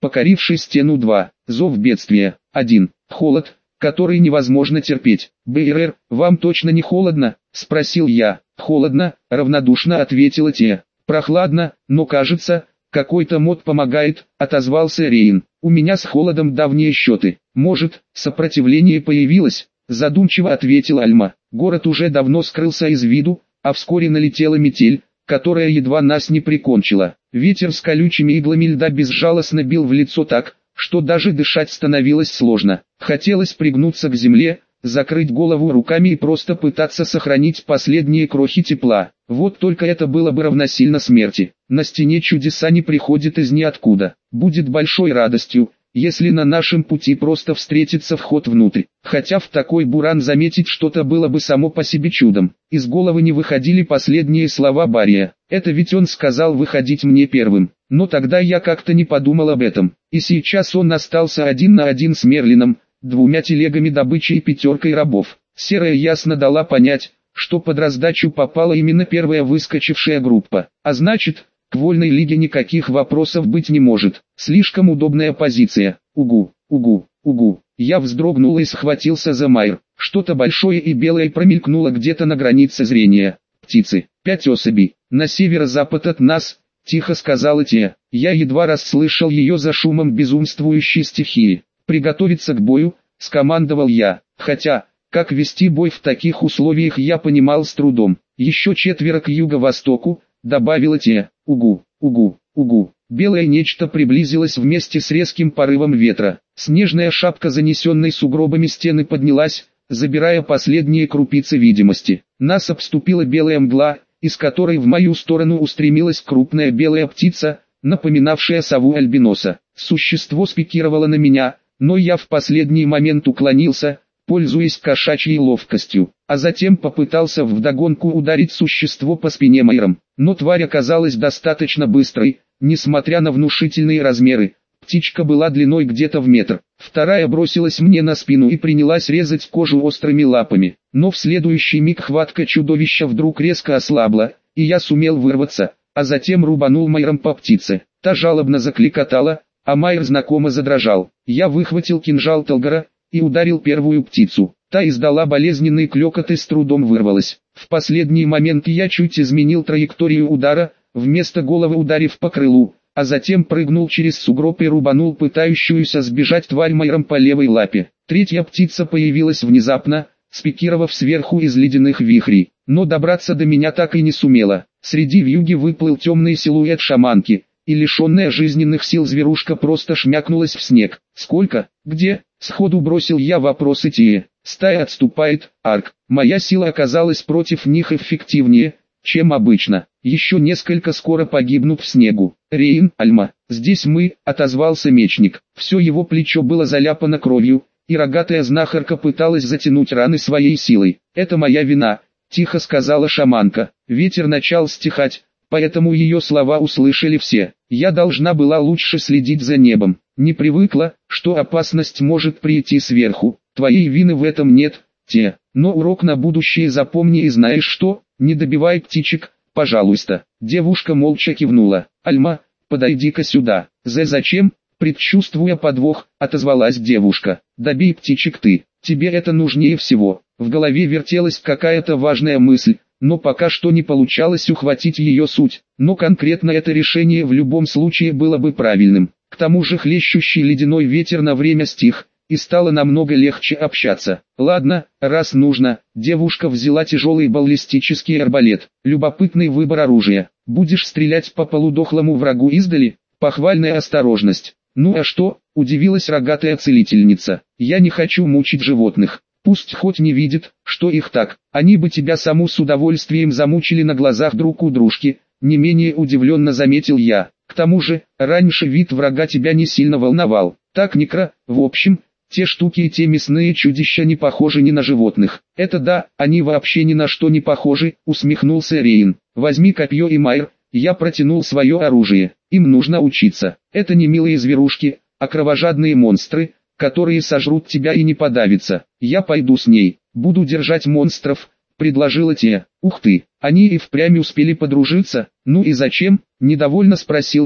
покоривший стену 2. Зов бедствия. 1. Холод, который невозможно терпеть. БРР, вам точно не холодно? Спросил я. Холодно, равнодушно ответила Тия. Прохладно, но кажется, какой-то мод помогает, отозвался Рейн. У меня с холодом давние счеты. Может, сопротивление появилось? Задумчиво ответила Альма. Город уже давно скрылся из виду, а вскоре налетела метель, которая едва нас не прикончила. Ветер с колючими иглами льда безжалостно бил в лицо так, что даже дышать становилось сложно. Хотелось пригнуться к земле, закрыть голову руками и просто пытаться сохранить последние крохи тепла. Вот только это было бы равносильно смерти. На стене чудеса не приходят из ниоткуда. Будет большой радостью, если на нашем пути просто встретится вход внутрь. Хотя в такой буран заметить что-то было бы само по себе чудом. Из головы не выходили последние слова Бария. Это ведь он сказал выходить мне первым. Но тогда я как-то не подумал об этом. И сейчас он остался 1 на 1 с Мерлином, 2 телегами добычи и 5 рабов. Серая ясно дала понять, что под раздачу попала именно первая выскочившая группа. А значит, к вольной лиге никаких вопросов быть не может. Слишком удобная позиция. Угу, угу, угу. Я вздрогнул и схватился за Майр. Что-то большое и белое промелькнуло где-то на границе зрения. Птицы. 5 особей. На северо-запад от нас, тихо сказала Тия. Я едва расслышал ее за шумом безумствующей стихии. Приготовиться к бою, скомандовал я. Хотя, как вести бой в таких условиях я понимал с трудом. Еще 4 к юго-востоку, добавила Тия. Угу, угу, угу. Белое нечто приблизилось вместе с резким порывом ветра. Снежная шапка занесенной сугробами стены поднялась, забирая последние крупицы видимости. Нас обступила белая мгла, из которой в мою сторону устремилась крупная белая птица, напоминавшая сову альбиноса. Существо спикировало на меня, но я в последний момент уклонился, пользуясь кошачьей ловкостью, а затем попытался вдогонку ударить существо по спине Майром. Но тварь оказалась достаточно быстрой, несмотря на внушительные размеры. Птичка была длиной где-то в метр. Вторая бросилась мне на спину и принялась резать кожу острыми лапами. Но в следующий миг хватка чудовища вдруг резко ослабла, и я сумел вырваться, а затем рубанул Майром по птице. Та жалобно закликотала, а Майр знакомо задрожал. Я выхватил кинжал Талгара и ударил первую птицу. Та издала болезненный клёкот и с трудом вырвалась. В последний момент я чуть изменил траекторию удара, вместо головы ударив по крылу, а затем прыгнул через сугроб и рубанул пытающуюся сбежать тварь Майром по левой лапе. Третья птица появилась внезапно, спикировав сверху из ледяных вихрей, но добраться до меня так и не сумела. Среди вьюги выплыл темный силуэт шаманки, и лишенная жизненных сил зверушка просто шмякнулась в снег. «Сколько? Где?» — сходу бросил я вопросы Тие. «Стая отступает, Арк. Моя сила оказалась против них эффективнее, чем обычно. Еще несколько скоро погибнут в снегу. Рейн, Альма, здесь мы», — отозвался мечник. Все его плечо было заляпано кровью, и рогатая знахарка пыталась затянуть раны своей силой. «Это моя вина», — тихо сказала шаманка. Ветер начал стихать, поэтому ее слова услышали все. Я должна была лучше следить за небом. Не привыкла, что опасность может прийти сверху. Твоей вины в этом нет, Те. Но урок на будущее запомни и знаешь что, не добивай птичек, пожалуйста. Девушка молча кивнула. Альма, подойди-ка сюда. Зачем? Предчувствуя подвох, отозвалась девушка. Добей птичек ты, тебе это нужнее всего. В голове вертелась какая-то важная мысль, но пока что не получалось ухватить ее суть. Но конкретно это решение в любом случае было бы правильным. К тому же хлещущий ледяной ветер на время стих, и стало намного легче общаться. Ладно, раз нужно, девушка взяла тяжелый баллистический арбалет. Любопытный выбор оружия. Будешь стрелять по полудохлому врагу издали? Похвальная осторожность. Ну а что, удивилась рогатая целительница. Я не хочу мучить животных. Пусть хоть не видят, что их так. Они бы тебя саму с удовольствием замучили на глазах друг у дружки, не менее удивленно заметил я. К тому же, раньше вид врага тебя не сильно волновал. Так, Некро, в общем, те штуки и те мясные чудища не похожи ни на животных. Это да, они вообще ни на что не похожи, усмехнулся Рейн. Возьми копье и Майр. Я протянул свое оружие. Им нужно учиться. Это не милые зверушки, а кровожадные монстры, которые сожрут тебя и не подавятся. Я пойду с ней, буду держать монстров, предложила Тия. Ух ты, они и впрямь успели подружиться. Ну и зачем? Недовольно спросил Рейн.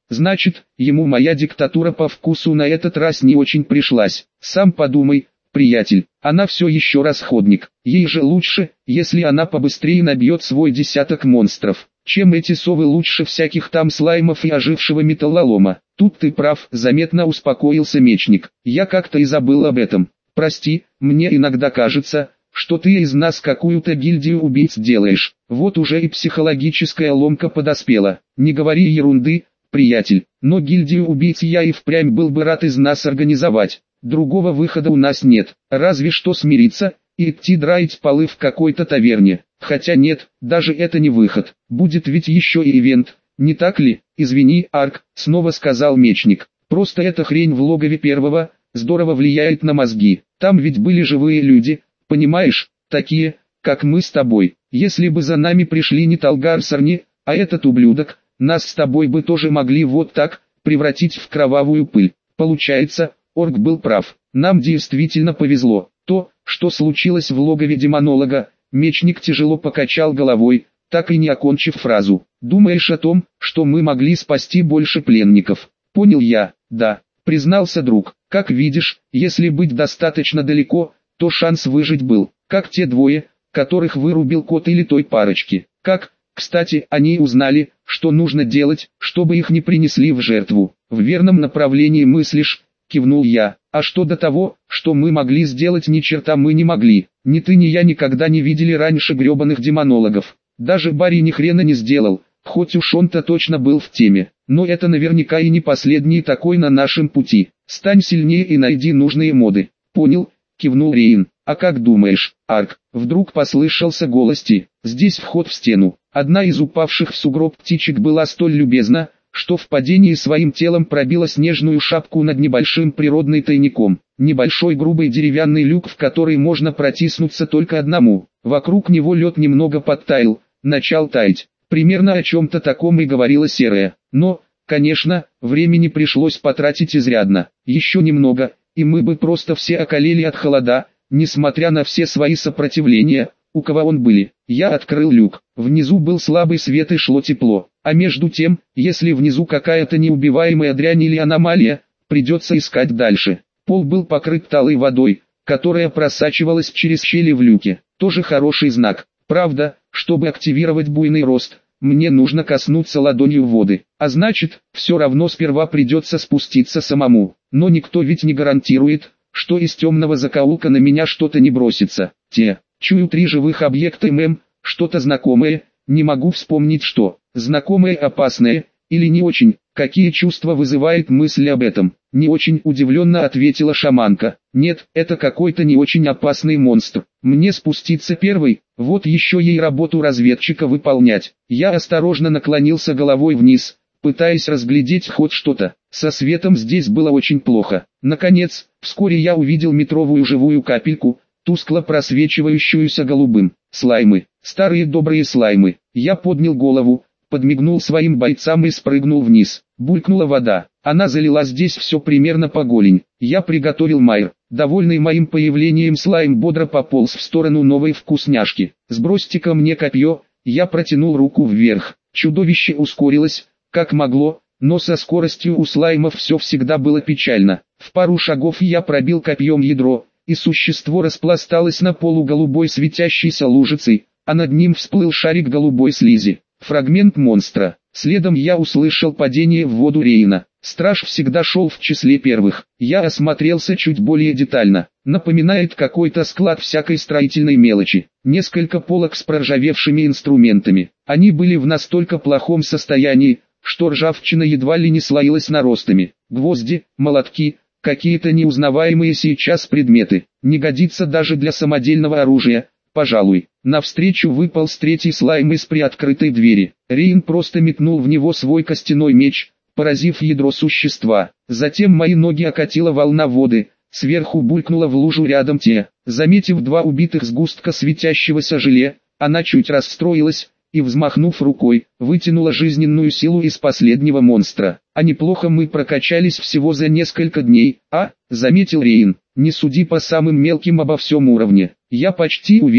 Значит, ему моя диктатура по вкусу на этот раз не очень пришлась. Сам подумай, приятель, она все еще расходник. Ей же лучше, если она побыстрее набьет свой десяток монстров, чем эти совы лучше всяких там слаймов и ожившего металлолома. Тут ты прав, заметно успокоился мечник. Я как-то и забыл об этом. Прости, мне иногда кажется, что ты из нас какую-то гильдию убийц делаешь. Вот уже и психологическая ломка подоспела. Не говори ерунды, приятель, но гильдию убийц я и впрямь был бы рад из нас организовать. Другого выхода у нас нет, разве что смириться и идти драить полы в какой-то таверне. Хотя нет, даже это не выход. Будет ведь еще и ивент, не так ли? Извини, Арк, снова сказал мечник. Просто эта хрень в логове первого здорово влияет на мозги. Там ведь были живые люди, понимаешь, такие, как мы с тобой. Если бы за нами пришли не Талгар Сарни, а этот ублюдок, нас с тобой бы тоже могли вот так превратить в кровавую пыль. Получается, Орк был прав. Нам действительно повезло. То, что случилось в логове демонолога, мечник тяжело покачал головой, так и не окончив фразу. Думаешь о том, что мы могли спасти больше пленников? Понял я, да, признался друг. Как видишь, если быть достаточно далеко, то шанс выжить был. Как те двое, которых вырубил кот или той парочки. Как, кстати, они узнали, что нужно делать, чтобы их не принесли в жертву. В верном направлении мыслишь, кивнул я. А что до того, что мы могли сделать, ни черта мы не могли. Ни ты, ни я никогда не видели раньше гребаных демонологов. Даже Барри ни хрена не сделал, хоть уж он-то точно был в теме. Но это наверняка и не последний такой на нашем пути. Стань сильнее и найди нужные моды. Понял, кивнул Рейн. А как думаешь, Арк? Вдруг послышался голос Ти. Здесь вход в стену. Одна из упавших в сугроб птичек была столь любезна, что в падении своим телом пробила снежную шапку над небольшим природным тайником. Небольшой грубый деревянный люк, в который можно протиснуться только одному. Вокруг него лед немного подтаял, начал таять. Примерно о чем-то таком и говорила Серая. Но, конечно, времени пришлось потратить изрядно. Еще немного, и мы бы просто все околели от холода, несмотря на все свои сопротивления, у кого он были. Я открыл люк. Внизу был слабый свет и шло тепло. А между тем, если внизу какая-то неубиваемая дрянь или аномалия, придется искать дальше. Пол был покрыт талой водой, которая просачивалась через щели в люке. Тоже хороший знак. Правда, чтобы активировать буйный рост, мне нужно коснуться ладонью воды. А значит, все равно сперва придется спуститься самому. Но никто ведь не гарантирует, что из темного закоулка на меня что-то не бросится. Чую 3 живых объекта что-то знакомое, не могу вспомнить что. Знакомое опасное, или не очень, какие чувства вызывает мысль об этом? Не очень удивленно ответила шаманка. Нет, это какой-то не очень опасный монстр. Мне спуститься первой, вот еще ей работу разведчика выполнять. Я осторожно наклонился головой вниз, пытаясь разглядеть хоть что-то. Со светом здесь было очень плохо. Наконец, вскоре я увидел метровую живую капельку, тускло просвечивающуюся голубым. Слаймы, старые добрые слаймы. Я поднял голову, подмигнул своим бойцам и спрыгнул вниз. Булькнула вода. Она залила здесь все примерно по голень. Я приготовил майр. Довольный моим появлением слайм бодро пополз в сторону новой вкусняшки. «Сбросьте ко мне копье», я протянул руку вверх. Чудовище ускорилось, как могло, но со скоростью у слаймов все всегда было печально. В пару шагов я пробил копьем ядро, и существо распласталось на полу голубой светящейся лужицей, а над ним всплыл шарик голубой слизи. Фрагмент монстра. Следом я услышал падение в воду Рейна. Страж всегда шел в числе первых. Я осмотрелся чуть более детально. Напоминает какой-то склад всякой строительной мелочи. Несколько полок с проржавевшими инструментами. Они были в настолько плохом состоянии, что ржавчина едва ли не слоилась наростами. Гвозди, молотки, какие-то неузнаваемые сейчас предметы. Не годится даже для самодельного оружия, пожалуй. Навстречу выполз 3-й слайм из приоткрытой двери. Рейн просто метнул в него свой костяной меч, поразив ядро существа. Затем мои ноги окатила волна воды, сверху булькнула в лужу рядом Заметив 2 убитых сгустка светящегося желе, она чуть расстроилась, и, взмахнув рукой, вытянула жизненную силу из последнего монстра. А неплохо мы прокачались всего за несколько дней, заметил Рейн. Не суди по самым мелким обо всем уровне. Я почти уверен,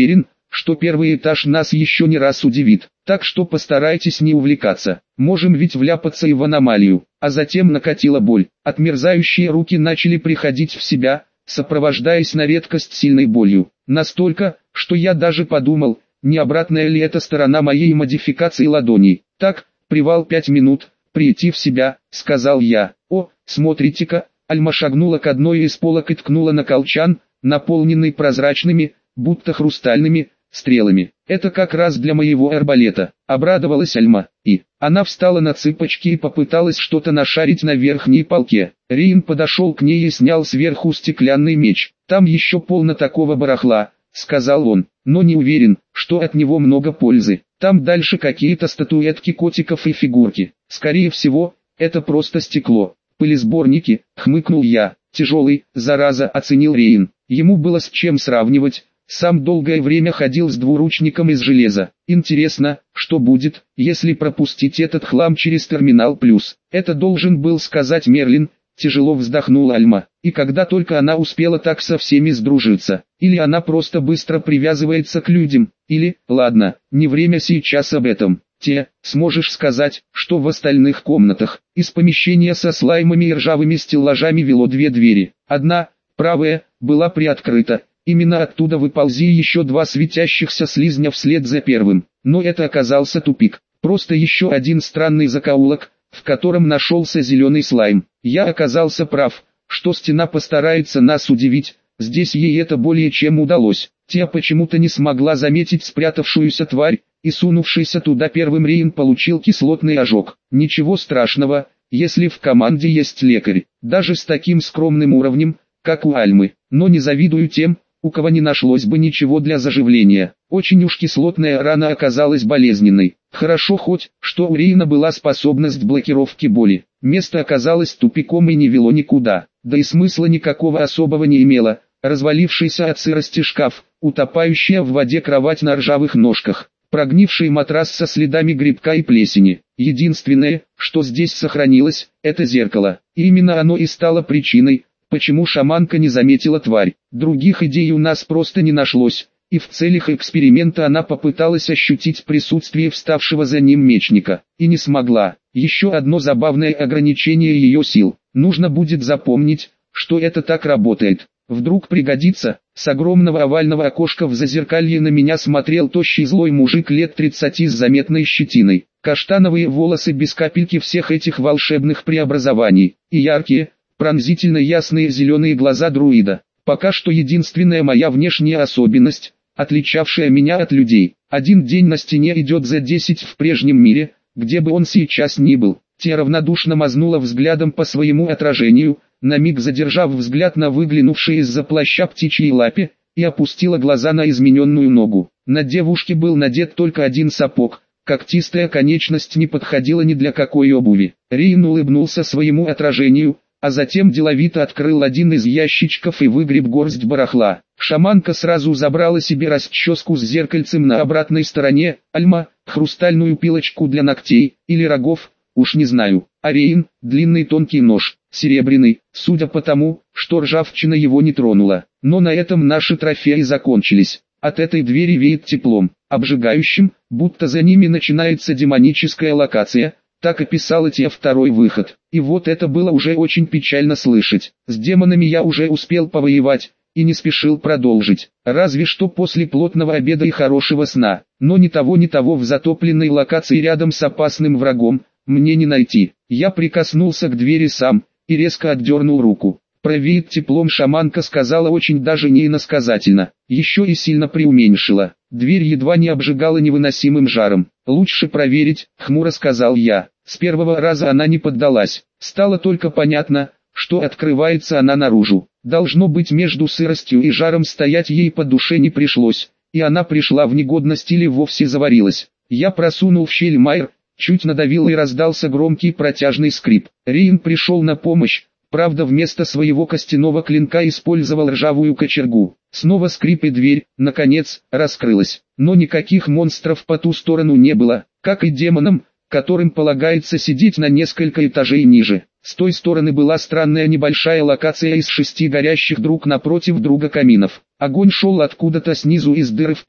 что первый этаж нас еще не раз удивит, так что постарайтесь не увлекаться, можем ведь вляпаться и в аномалию. А затем накатила боль, отмерзающие руки начали приходить в себя, сопровождаясь на редкость сильной болью, настолько, что я даже подумал, не обратная ли это сторона моей модификации ладоней. Так, привал 5 минут, прийти в себя, сказал я. О, смотрите-ка, Альма шагнула к одной из полок и ткнула на колчан, наполненный прозрачными, будто хрустальными, стрелами. Это как раз для моего арбалета. Обрадовалась Альма, и она встала на цыпочки и попыталась что-то нашарить на верхней полке. Риин подошел к ней и снял сверху стеклянный меч. Там еще полно такого барахла, сказал он, но не уверен, что от него много пользы. Там дальше какие-то статуэтки котиков и фигурки. Скорее всего, это просто стекло. Пылесборники, хмыкнул я. Тяжелый, зараза, оценил Рейн. Ему было с чем сравнивать. Сам долгое время ходил с двуручником из железа. Интересно, что будет, если пропустить этот хлам через терминал плюс. Это должен был сказать Мерлин. Тяжело вздохнула Альма. И когда только она успела так со всеми сдружиться. Или она просто быстро привязывается к людям. Или, ладно, не время сейчас об этом. Сможешь сказать, что в остальных комнатах, из помещения со слаймами и ржавыми стеллажами вело 2 двери. Одна, правая, была приоткрыта. Именно оттуда выползли еще 2 светящихся слизня вслед за первым. Но это оказался тупик. Просто еще один странный закоулок, в котором нашелся зеленый слайм. Я оказался прав, что стена постарается нас удивить. Здесь ей это более чем удалось. Тия почему-то не смогла заметить спрятавшуюся тварь, и сунувшийся туда первым Рейн получил кислотный ожог. Ничего страшного, если в команде есть лекарь, даже с таким скромным уровнем, как у Альмы. Но не завидую тем, у кого не нашлось бы ничего для заживления. Очень уж кислотная рана оказалась болезненной. Хорошо хоть, что у Рейна была способность блокировки боли. Место оказалось тупиком и не вело никуда. Да и смысла никакого особого не имело. Развалившийся от сырости шкаф, утопающая в воде кровать на ржавых ножках, прогнивший матрас со следами грибка и плесени. Единственное, что здесь сохранилось, это зеркало. И именно оно и стало причиной, почему шаманка не заметила тварь. Других идей у нас просто не нашлось, и в целях эксперимента она попыталась ощутить присутствие вставшего за ним мечника, и не смогла. Еще одно забавное ограничение ее сил. Нужно будет запомнить, что это так работает. Вдруг пригодится. С огромного овального окошка в зазеркалье на меня смотрел тощий злой мужик лет 30 с заметной щетиной. Каштановые волосы без капельки всех этих волшебных преобразований, и яркие, пронзительно ясные зеленые глаза друида. Пока что единственная моя внешняя особенность, отличавшая меня от людей. Один день на стене идет за 10 в прежнем мире, где бы он сейчас ни был. Те равнодушно мазнула взглядом по своему отражению, на миг задержав взгляд на выглянувшей из-за плаща птичьей лапе, и опустила глаза на измененную ногу. На девушке был надет только один сапог, когтистая конечность не подходила ни для какой обуви. Рейн улыбнулся своему отражению, а затем деловито открыл один из ящичков и выгреб горсть барахла. Шаманка сразу забрала себе расческу с зеркальцем на обратной стороне, Альма, хрустальную пилочку для ногтей, или рогов, уж не знаю. А Рейн, длинный тонкий нож, серебряный, судя по тому, что ржавчина его не тронула. Но на этом наши трофеи закончились. От этой двери веет теплом, обжигающим, будто за ними начинается демоническая локация. Так описала Тия второй выход. И вот это было уже очень печально слышать. С демонами я уже успел повоевать, и не спешил продолжить. Разве что после плотного обеда и хорошего сна. Но ни того в затопленной локации рядом с опасным врагом мне не найти. Я прикоснулся к двери сам, и резко отдернул руку. Провеет теплом, шаманка сказала очень даже не иносказательно. Еще и сильно преуменьшила. Дверь едва не обжигала невыносимым жаром. «Лучше проверить», — хмуро сказал я. С первого раза она не поддалась. Стало только понятно, что открывается она наружу. Должно быть, между сыростью и жаром стоять ей по душе не пришлось, и она пришла в негодность или вовсе заварилась. Я просунул в щель майр, чуть надавил и раздался громкий протяжный скрип. Рейн пришел на помощь. Правда, вместо своего костяного клинка использовал ржавую кочергу. Снова скрип, и дверь, наконец, раскрылась. Но никаких монстров по ту сторону не было, как и демонам, которым полагается сидеть на несколько этажей ниже. С той стороны была странная небольшая локация из 6 горящих друг напротив друга каминов. Огонь шел откуда-то снизу из дыры в полу,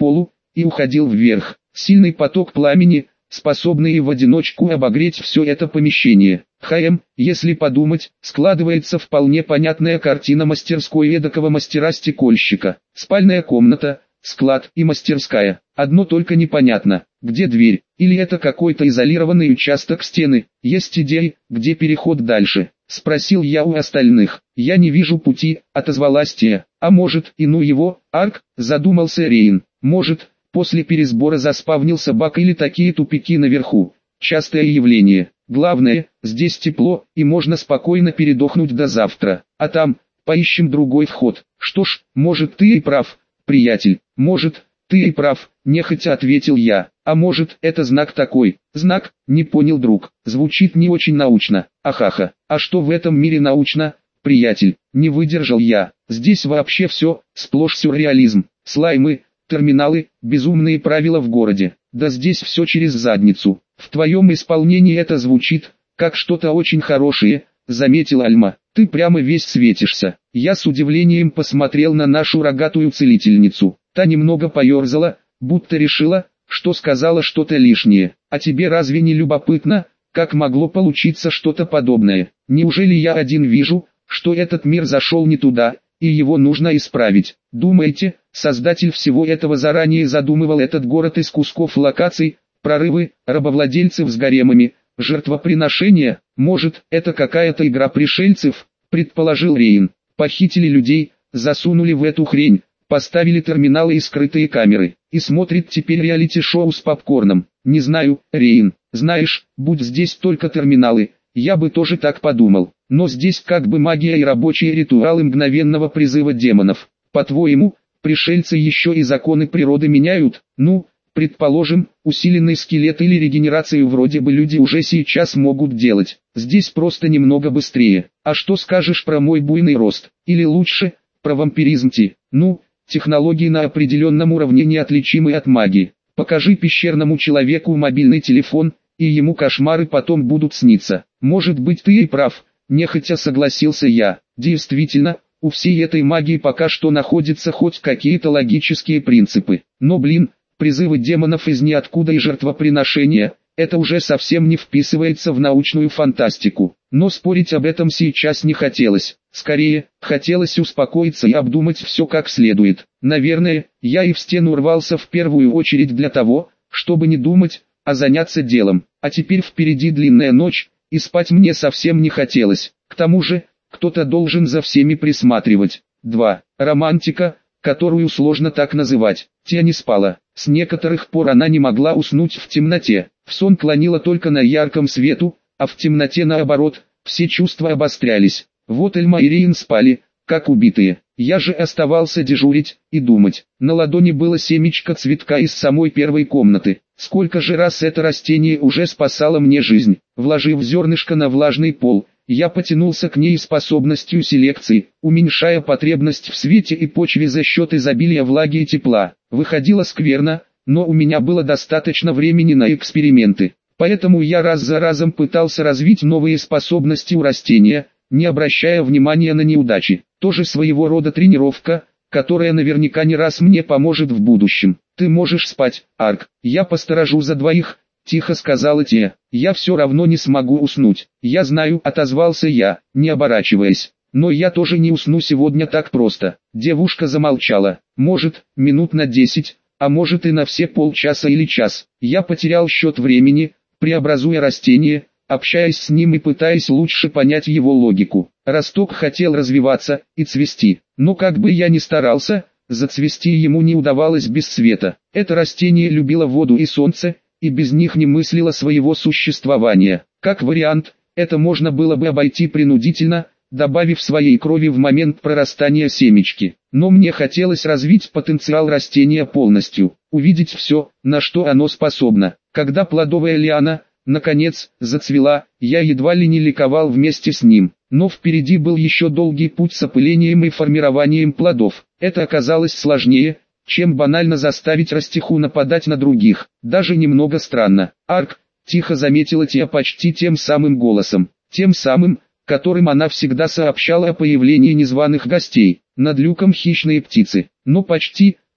и уходил вверх. Сильный поток пламени, способный в одиночку обогреть все это помещение. Если подумать, складывается вполне понятная картина мастерской эдакого мастера-стекольщика. Спальная комната, склад и мастерская. Одно только непонятно, где дверь, или это какой-то изолированный участок стены. Есть идеи, где переход дальше? Спросил я у остальных. Я не вижу пути, отозвалась те. А может, и ну его, Арк, задумался Рейн. Может, после пересбора заспавнился баг или такие тупики наверху. Частое явление. Главное, здесь тепло, и можно спокойно передохнуть до завтра. А там, поищем другой вход. Что ж, может ты и прав, приятель, может, ты и прав, нехотя ответил я. А может, это знак такой? Знак, не понял друг. Звучит не очень научно. Ахаха. А что в этом мире научно, приятель? Не выдержал я. Здесь вообще все, сплошь сюрреализм. Слаймы, терминалы, безумные правила в городе. Да здесь все через задницу. В твоем исполнении это звучит, как что-то очень хорошее, заметила Альма. Ты прямо весь светишься. Я с удивлением посмотрел на нашу рогатую целительницу. Та немного поерзала, будто решила, что сказала что-то лишнее. А тебе разве не любопытно, как могло получиться что-то подобное? Неужели я один вижу, что этот мир зашел не туда, и его нужно исправить? Думаете, создатель всего этого заранее задумывал этот город из кусков локаций, прорывы, рабовладельцев с гаремами, жертвоприношения? Может, это какая-то игра пришельцев, предположил Рейн. Похитили людей, засунули в эту хрень, поставили терминалы и скрытые камеры, и смотрит теперь реалити-шоу с попкорном. Не знаю, Рейн, знаешь, будь здесь только терминалы, я бы тоже так подумал. Но здесь как бы магия и рабочие ритуалы мгновенного призыва демонов. По-твоему, пришельцы еще и законы природы меняют? Ну, предположим, усиленный скелет или регенерацию вроде бы люди уже сейчас могут делать. Здесь просто немного быстрее. А что скажешь про мой буйный рост? Или лучше, про вампиризм Ти? Ну, технологии на определенном уровне неотличимы от магии. Покажи пещерному человеку мобильный телефон, и ему кошмары потом будут сниться. Может быть ты и прав, нехотя согласился я. Действительно, у всей этой магии пока что находятся хоть какие-то логические принципы. Но призывы демонов из ниоткуда и жертвоприношения, это уже совсем не вписывается в научную фантастику. Но спорить об этом сейчас не хотелось. Скорее, хотелось успокоиться и обдумать все как следует. Наверное, я и в стену рвался в первую очередь для того, чтобы не думать, а заняться делом. А теперь впереди длинная ночь, и спать мне совсем не хотелось. К тому же, кто-то должен за всеми присматривать. 2. Романтика, которую сложно так называть. Тя не спала. С некоторых пор она не могла уснуть в темноте. В сон клонила только на ярком свету, а в темноте наоборот, все чувства обострялись. Вот Эльма и Рейн спали, как убитые. Я же оставался дежурить и думать. На ладони было семечко цветка из самой первой комнаты. Сколько же раз это растение уже спасало мне жизнь. Вложив зернышко на влажный пол, я потянулся к ней способностью селекции, уменьшая потребность в свете и почве за счет изобилия влаги и тепла. Выходило скверно, но у меня было достаточно времени на эксперименты. Поэтому я раз за разом пытался развить новые способности у растения, не обращая внимания на неудачи. Тоже своего рода тренировка, которая наверняка не раз мне поможет в будущем. Ты можешь спать, Арк, я посторожу за двоих, тихо сказала Тия. Я все равно не смогу уснуть. Я знаю, отозвался я, не оборачиваясь. Но я тоже не усну сегодня так просто. Девушка замолчала. Может, минут на 10, а может и на все полчаса или час. Я потерял счет времени, преобразуя растение, общаясь с ним и пытаясь лучше понять его логику. Росток хотел развиваться и цвести, но как бы я ни старался, зацвести ему не удавалось без света. Это растение любило воду и солнце, и без них не мыслило своего существования. Как вариант, это можно было бы обойти принудительно, добавив своей крови в момент прорастания семечки. Но мне хотелось развить потенциал растения полностью, увидеть все, на что оно способно. Когда плодовая лиана, наконец, зацвела, я едва ли не ликовал вместе с ним. Но впереди был еще долгий путь с опылением и формированием плодов. Это оказалось сложнее, чем банально заставить растиху нападать на других. Даже немного странно. Арк, тихо заметила Тия почти тем самым голосом. Тем самым, которым она всегда сообщала о появлении незваных гостей. Над люком хищные птицы. Но почти,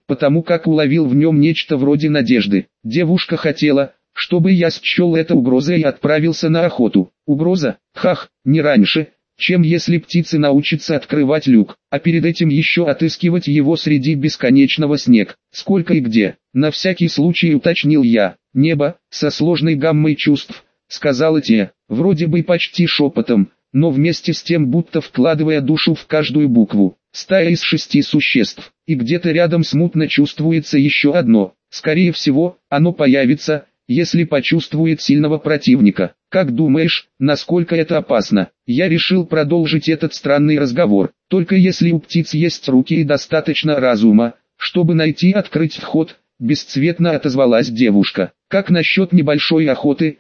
потому как уловил в нем нечто вроде надежды. Девушка хотела, чтобы я счел это угрозой и отправился на охоту. Угроза? Хах, не раньше, чем если птицы научатся открывать люк, а перед этим еще отыскивать его среди бесконечного снега. Сколько и где? На всякий случай уточнил я. Небо, со сложной гаммой чувств, сказала те, вроде бы почти шепотом, но вместе с тем будто вкладывая душу в каждую букву. Стая из 6 существ, и где-то рядом смутно чувствуется еще одно. Скорее всего, оно появится, если почувствует сильного противника. Как думаешь, насколько это опасно? Я решил продолжить этот странный разговор. Только если у птиц есть руки и достаточно разума, чтобы найти и открыть вход, бесцветно отозвалась девушка. Как насчет небольшой охоты?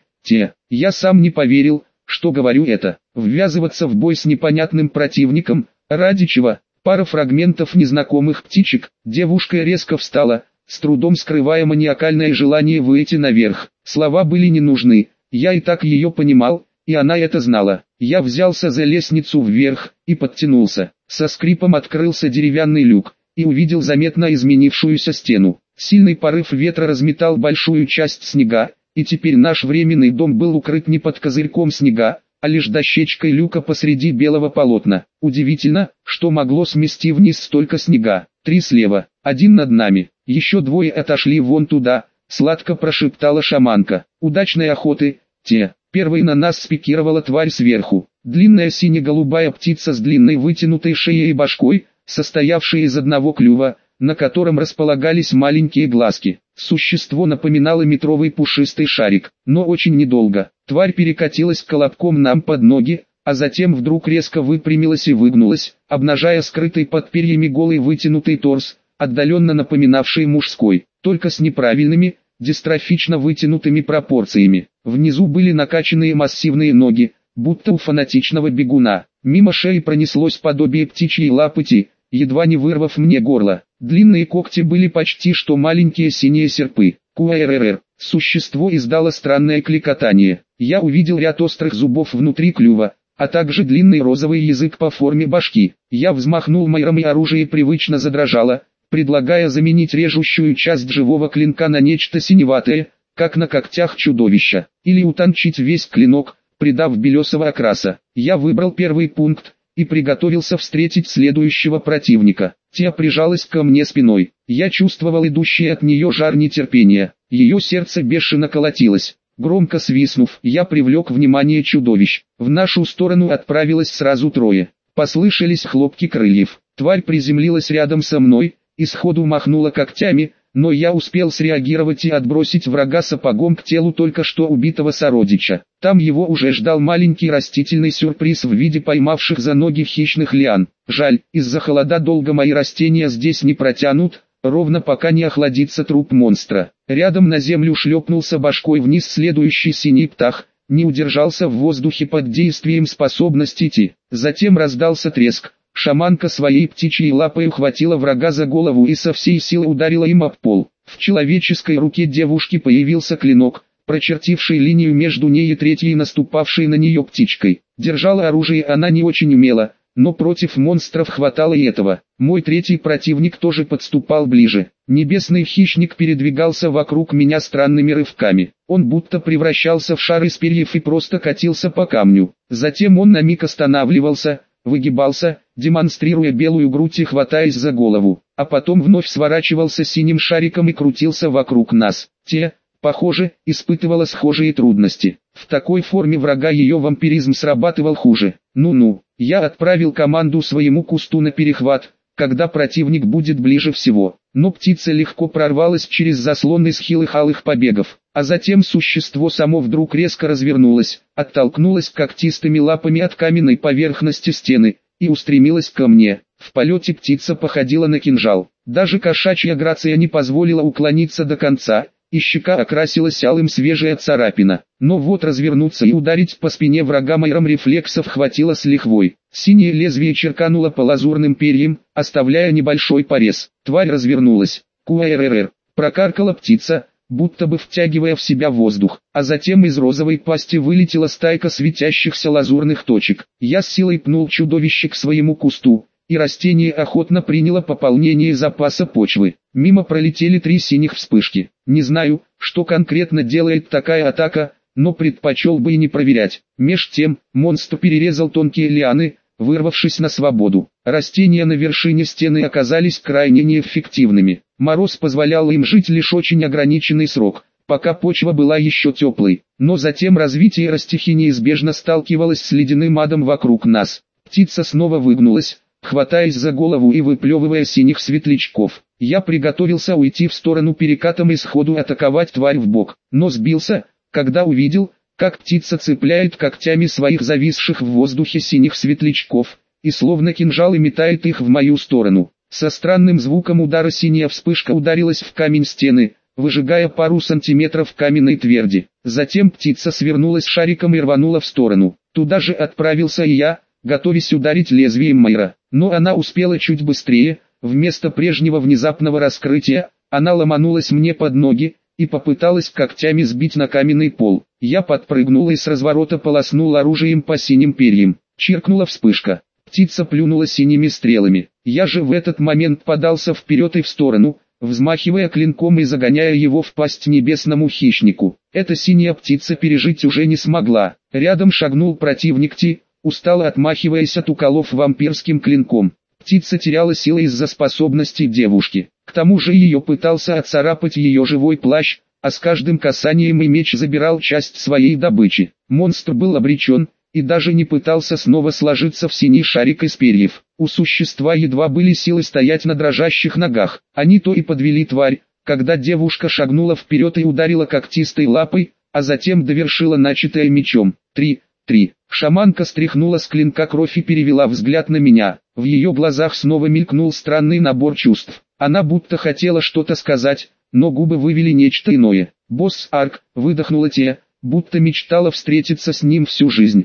Я сам не поверил, что говорю это. Ввязываться в бой с непонятным противником, ради чего? Пара фрагментов незнакомых птичек. Девушка резко встала, с трудом скрывая маниакальное желание выйти наверх. Слова были не нужны, я и так ее понимал, и она это знала. Я взялся за лестницу вверх и подтянулся. Со скрипом открылся деревянный люк, и увидел заметно изменившуюся стену. Сильный порыв ветра разметал большую часть снега, и теперь наш временный дом был укрыт не под козырьком снега, а лишь дощечкой люка посреди белого полотна. Удивительно, что могло смести вниз столько снега. 3 слева, 1 над нами, еще 2 отошли вон туда, сладко прошептала шаманка. Удачной охоты, Первой на нас спикировала тварь сверху. Длинная сине-голубая птица с длинной вытянутой шеей и башкой, состоявшая из одного клюва, на котором располагались маленькие глазки. Существо напоминало метровый пушистый шарик, но очень недолго. Тварь перекатилась колобком нам под ноги, а затем вдруг резко выпрямилась и выгнулась, обнажая скрытый под перьями голый вытянутый торс, отдаленно напоминавший мужской, только с неправильными, дистрофично вытянутыми пропорциями. Внизу были накачанные массивные ноги, будто у фанатичного бегуна. Мимо шеи пронеслось подобие птичьей лапоти, едва не вырвав мне горло. Длинные когти были почти что маленькие синие серпы. Куэррр. Существо издало странное кликотание. Я увидел ряд острых зубов внутри клюва, а также длинный розовый язык по форме башки. Я взмахнул майром, и оружие привычно задрожало, предлагая заменить режущую часть живого клинка на нечто синеватое, как на когтях чудовища, или утончить весь клинок, придав белесого окраса. Я выбрал первый пункт и приготовился встретить следующего противника. Тя прижалась ко мне спиной. Я чувствовал идущий от нее жар нетерпения. Ее сердце бешено колотилось. Громко свистнув, я привлек внимание чудовищ. В нашу сторону отправилось сразу 3. Послышались хлопки крыльев. Тварь приземлилась рядом со мной и сходу махнула когтями, но я успел среагировать и отбросить врага сапогом к телу только что убитого сородича. Там его уже ждал маленький растительный сюрприз в виде поймавших за ноги хищных лиан. Жаль, из-за холода долго мои растения здесь не протянут, ровно пока не охладится труп монстра. Рядом на землю шлепнулся башкой вниз следующий синий птах, не удержался в воздухе под действием способности Ти. Затем раздался треск. Шаманка своей птичьей лапой ухватила врага за голову и со всей силы ударила им об пол. В человеческой руке девушки появился клинок, прочертивший линию между ней и 3-й наступавшей на нее птичкой. Держала оружие она не очень умело, но против монстров хватало и этого. Мой 3-й противник тоже подступал ближе. Небесный хищник передвигался вокруг меня странными рывками. Он будто превращался в шар из перьев и просто катился по камню. Затем он на миг останавливался, выгибался, демонстрируя белую грудь и хватаясь за голову, а потом вновь сворачивался синим шариком и крутился вокруг нас. Похоже, испытывала схожие трудности. В такой форме врага ее вампиризм срабатывал хуже. Я отправил команду своему кусту на перехват, когда противник будет ближе всего. Но птица легко прорвалась через заслон из хилых алых побегов, а затем существо само вдруг резко развернулось, оттолкнулось когтистыми лапами от каменной поверхности стены и устремилась ко мне. В полете птица походила на кинжал. Даже кошачья грация не позволила уклониться до конца, и щека окрасилась алым свежая царапина. Но вот развернуться и ударить по спине врага майром рефлексов хватило с лихвой. Синее лезвие черкануло по лазурным перьям, оставляя небольшой порез. Тварь развернулась. Куэррр. Прокаркала птица, будто бы втягивая в себя воздух, а затем из розовой пасти вылетела стайка светящихся лазурных точек. Я с силой пнул чудовище к своему кусту, и растение охотно приняло пополнение запаса почвы. Мимо пролетели 3 синих вспышки. Не знаю, что конкретно делает такая атака, но предпочел бы и не проверять. Меж тем, монстр перерезал тонкие лианы, вырвавшись на свободу. Растения на вершине стены оказались крайне неэффективными. Мороз позволял им жить лишь очень ограниченный срок, пока почва была еще теплой. Но затем развитие растихи неизбежно сталкивалось с ледяным адом вокруг нас. Птица снова выгнулась, хватаясь за голову и выплевывая синих светлячков. Я приготовился уйти в сторону перекатом и сходу атаковать тварь в бок, но сбился, когда увидел, как птица цепляет когтями своих зависших в воздухе синих светлячков, и словно кинжалы метает их в мою сторону. Со странным звуком удара синяя вспышка ударилась в камень стены, выжигая пару сантиметров каменной тверди. Затем птица свернулась шариком и рванула в сторону. Туда же отправился и я, готовясь ударить лезвием Майра. Но она успела чуть быстрее, вместо прежнего внезапного раскрытия, она ломанулась мне под ноги и попыталась когтями сбить на каменный пол. Я подпрыгнул и с разворота полоснул оружием по синим перьям. Чиркнула вспышка. Птица плюнула синими стрелами. Я же в этот момент подался вперед и в сторону, взмахивая клинком и загоняя его в пасть небесному хищнику. Эта синяя птица пережить уже не смогла. Рядом шагнул противник Ти, устало отмахиваясь от уколов вампирским клинком. Птица теряла силы из-за способностей девушки. К тому же ее пытался отцарапать ее живой плащ, а с каждым касанием и меч забирал часть своей добычи. Монстр был обречен, и даже не пытался снова сложиться в синий шарик из перьев. У существа едва были силы стоять на дрожащих ногах. Они то и подвели тварь, когда девушка шагнула вперед и ударила когтистой лапой, а затем довершила начатое мечом. 3. Шаманка стряхнула с клинка кровь и перевела взгляд на меня. В ее глазах снова мелькнул странный набор чувств. Она будто хотела что-то сказать, но губы вывели нечто иное. «Босс Арк», выдохнула те, будто мечтала встретиться с ним всю жизнь.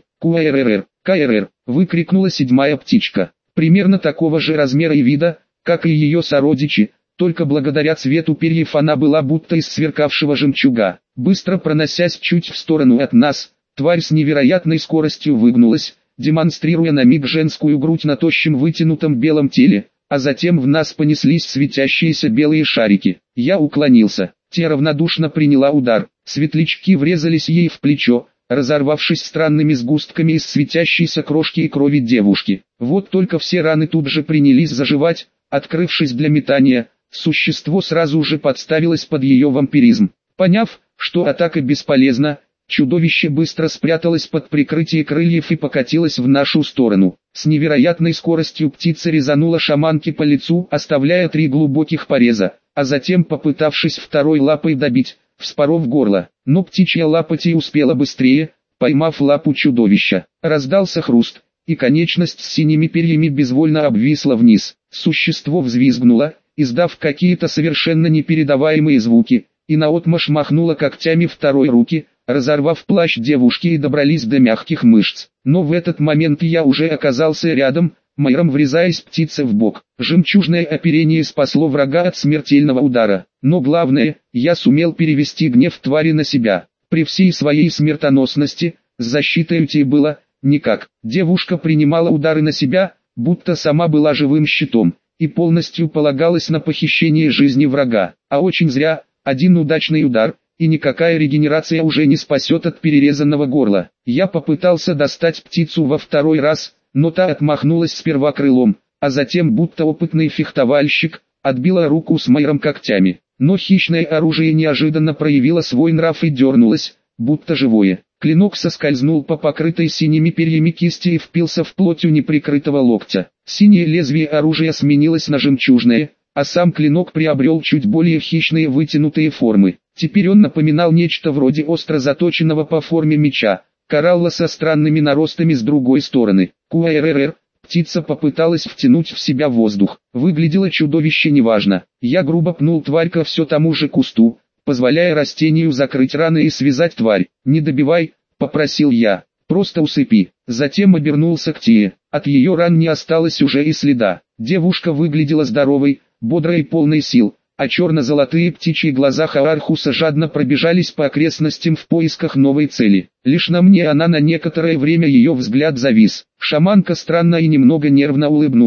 КРР, выкрикнула 7-я птичка. Примерно такого же размера и вида, как и ее сородичи, только благодаря цвету перьев она была будто из сверкавшего жемчуга. Быстро проносясь чуть в сторону от нас, тварь с невероятной скоростью выгнулась, демонстрируя на миг женскую грудь на тощем вытянутом белом теле, а затем в нас понеслись светящиеся белые шарики. Я уклонился. Те равнодушно приняла удар. Светлячки врезались ей в плечо, разорвавшись странными сгустками из светящейся крошки и крови девушки. Вот только все раны тут же принялись заживать, открывшись для метания. Существо сразу же подставилось под ее вампиризм. Поняв, что атака бесполезна, чудовище быстро спряталось под прикрытие крыльев и покатилось в нашу сторону. С невероятной скоростью птица резанула шаманке по лицу, оставляя 3 глубоких пореза, а затем, попытавшись второй лапой добить, вспоров горло. Но птичья лапоть успела быстрее, поймав лапу чудовища. Раздался хруст, и конечность с синими перьями безвольно обвисла вниз. Существо взвизгнуло, издав какие-то совершенно непередаваемые звуки, и наотмашь махнуло когтями второй руки, разорвав плащ девушки, и добрались до мягких мышц. Но в этот момент я уже оказался рядом, Майром врезаясь птице в бок. Жемчужное оперение спасло врага от смертельного удара. Но главное, я сумел перевести гнев твари на себя. При всей своей смертоносности, с защитой Ти было никак. Девушка принимала удары на себя, будто сама была живым щитом, и полностью полагалась на похищение жизни врага. А очень зря, один удачный удар, и никакая регенерация уже не спасет от перерезанного горла. Я попытался достать птицу во второй раз, но та отмахнулась сперва крылом, а затем, будто опытный фехтовальщик, отбила руку с Майром когтями. Но хищное оружие неожиданно проявило свой нрав и дернулось, будто живое. Клинок соскользнул по покрытой синими перьями кисти и впился в плоть у неприкрытого локтя. Синее лезвие оружия сменилось на жемчужное, а сам клинок приобрел чуть более хищные вытянутые формы. Теперь он напоминал нечто вроде остро заточенного по форме меча, коралла со странными наростами с другой стороны. КРР. Птица попыталась втянуть в себя воздух. Выглядело чудовище неважно. Я грубо пнул тварь ко все тому же кусту, позволяя растению закрыть раны и связать тварь. «Не добивай», — попросил я, — «просто усыпи». Затем обернулся к Тие. От ее ран не осталось уже и следа. Девушка выглядела здоровой, бодрой и полной сил, а черно-золотые птичьи глаза Хаархуса жадно пробежались по окрестностям в поисках новой цели. Лишь на мне она на некоторое время ее взгляд завис. Шаманка странно и немного нервно улыбнулась.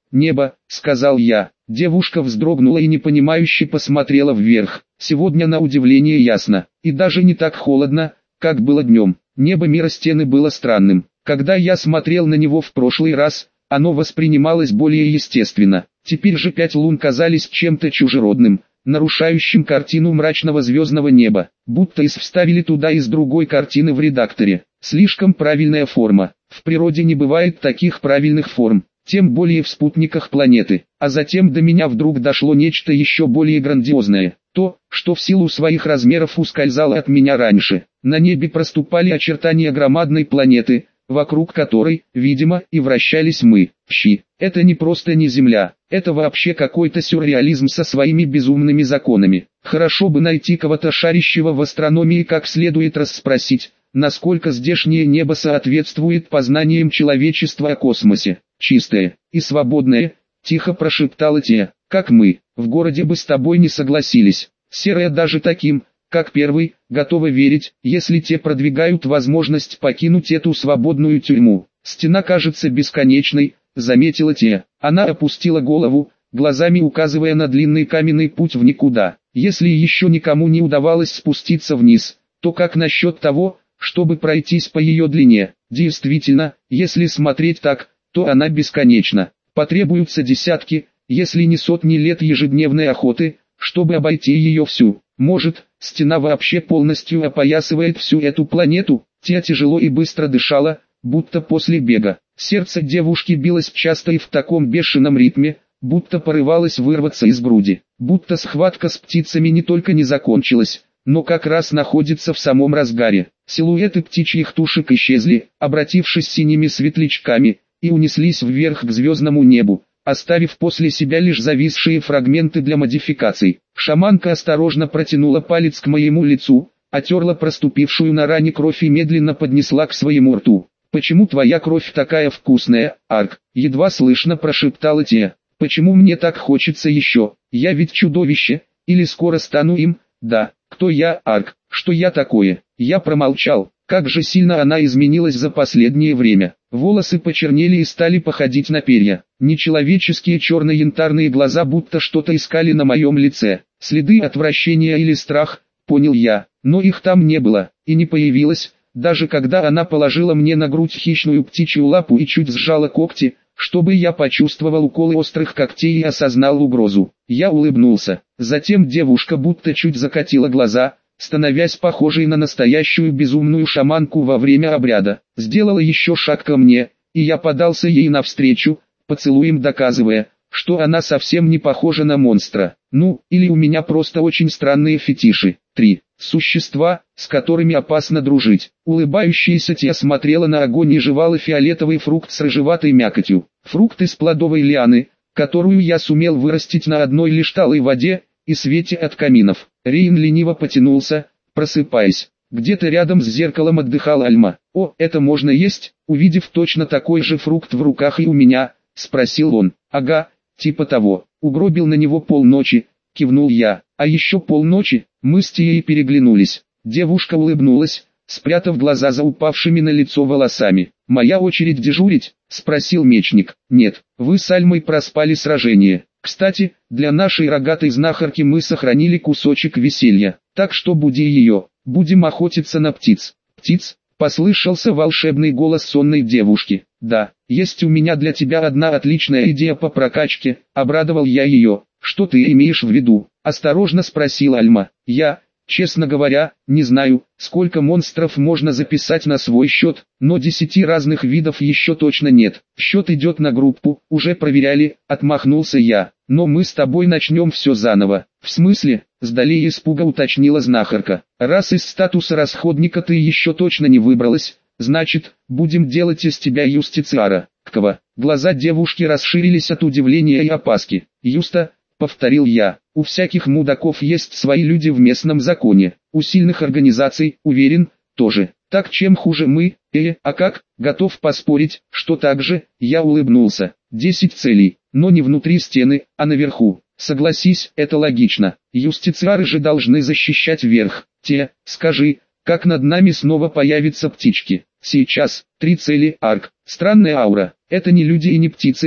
«Небо», — сказал я. Девушка вздрогнула и непонимающе посмотрела вверх. Сегодня на удивление ясно, и даже не так холодно, как было днем. Небо мира стены было странным. Когда я смотрел на него в прошлый раз, оно воспринималось более естественно. Теперь же 5 лун казались чем-то чужеродным, нарушающим картину мрачного звездного неба, будто вставили туда из другой картины в редакторе. Слишком правильная форма. В природе не бывает таких правильных форм, тем более в спутниках планеты. А затем до меня вдруг дошло нечто еще более грандиозное. То, что в силу своих размеров ускользало от меня раньше. На небе проступали очертания громадной планеты, вокруг которой, видимо, и вращались мы. Это не просто не Земля, это вообще какой-то сюрреализм со своими безумными законами. Хорошо бы найти кого-то шарящего в астрономии, как следует расспросить, насколько здешнее небо соответствует познаниям человечества о космосе. Чистое и свободное, тихо прошептала те, как мы, в городе бы с тобой не согласились. Серое даже таким, как первый, готовы верить, если те продвигают возможность покинуть эту свободную тюрьму. Стена кажется бесконечной, заметила те. Она опустила голову, глазами указывая на длинный каменный путь в никуда. Если еще никому не удавалось спуститься вниз, то как насчет того, чтобы пройтись по ее длине? Действительно, если смотреть так, то она бесконечна. Потребуются десятки, если не сотни лет ежедневной охоты, чтобы обойти ее всю. Может, стена вообще полностью опоясывает всю эту планету? Тя тяжело и быстро дышала, будто после бега. Сердце девушки билось часто и в таком бешеном ритме, будто порывалось вырваться из груди. Будто схватка с птицами не только не закончилась, но как раз находится в самом разгаре. Силуэты птичьих тушек исчезли, обратившись синими светлячками, и унеслись вверх к звездному небу, оставив после себя лишь зависшие фрагменты для модификаций. Шаманка осторожно протянула палец к моему лицу, отерла проступившую на ране кровь и медленно поднесла к своему рту. «Почему твоя кровь такая вкусная, Арк?» — едва слышно прошептала те. «Почему мне так хочется еще? Я ведь чудовище, или скоро стану им?» «Да, кто я, Арк? Что я такое?» Я промолчал. Как же сильно она изменилась за последнее время. Волосы почернели и стали походить на перья. Нечеловеческие черно-янтарные глаза будто что-то искали на моем лице. Следы отвращения или страх, понял я, но их там не было, и не появилось, даже когда она положила мне на грудь хищную птичью лапу и чуть сжала когти, чтобы я почувствовал уколы острых когтей и осознал угрозу. Я улыбнулся. Затем девушка будто чуть закатила глаза, становясь похожей на настоящую безумную шаманку во время обряда. Сделала еще шаг ко мне, и я подался ей навстречу, поцелуем доказывая, что она совсем не похожа на монстра. Ну, или у меня просто очень странные фетиши. 3. Существа, с которыми опасно дружить. Улыбающаяся Тия смотрела на огонь и жевала фиолетовый фрукт с рыжеватой мякотью. Фрукт из плодовой лианы, которую я сумел вырастить на одной лишь талой воде и свете от каминов. Рейн лениво потянулся, просыпаясь. Где-то рядом с зеркалом отдыхал Альма. «О, это можно есть?» Увидев точно такой же фрукт в руках и у меня, спросил он. «Ага, типа того». Угробил на него полночи, кивнул я. «А еще полночи?» Мы с Тией переглянулись. Девушка улыбнулась, спрятав глаза за упавшими на лицо волосами. «Моя очередь дежурить?» — спросил мечник. «Нет, вы с Альмой проспали сражение. Кстати, для нашей рогатой знахарки мы сохранили кусочек веселья, так что буди ее, будем охотиться на птиц». «Птиц?» — послышался волшебный голос сонной девушки. «Да, есть у меня для тебя одна отличная идея по прокачке», — обрадовал я ее. «Что ты имеешь в виду?» — осторожно спросил Альма. «Я, честно говоря, не знаю, сколько монстров можно записать на свой счет, но 10 разных видов еще точно нет. Счет идет на группу, уже проверяли», — отмахнулся я. «Но мы с тобой начнем все заново». «В смысле?» — сдалее испуга уточнила знахарка. «Раз из статуса расходника ты еще точно не выбралась, значит, будем делать из тебя юстициара». «Кого?» Глаза девушки расширились от удивления и опаски. «Юста», — повторил я, — «у всяких мудаков есть свои люди в местном законе, у сильных организаций, уверен, тоже. Так чем хуже мы, а как, готов поспорить, что так же?» Я улыбнулся. 10 целей, но не внутри стены, а наверху. Согласись, это логично. Юстициары же должны защищать верх. Скажи, как над нами снова появятся птички? Сейчас, 3 цели, Арк. Странная аура, это не люди и не птицы,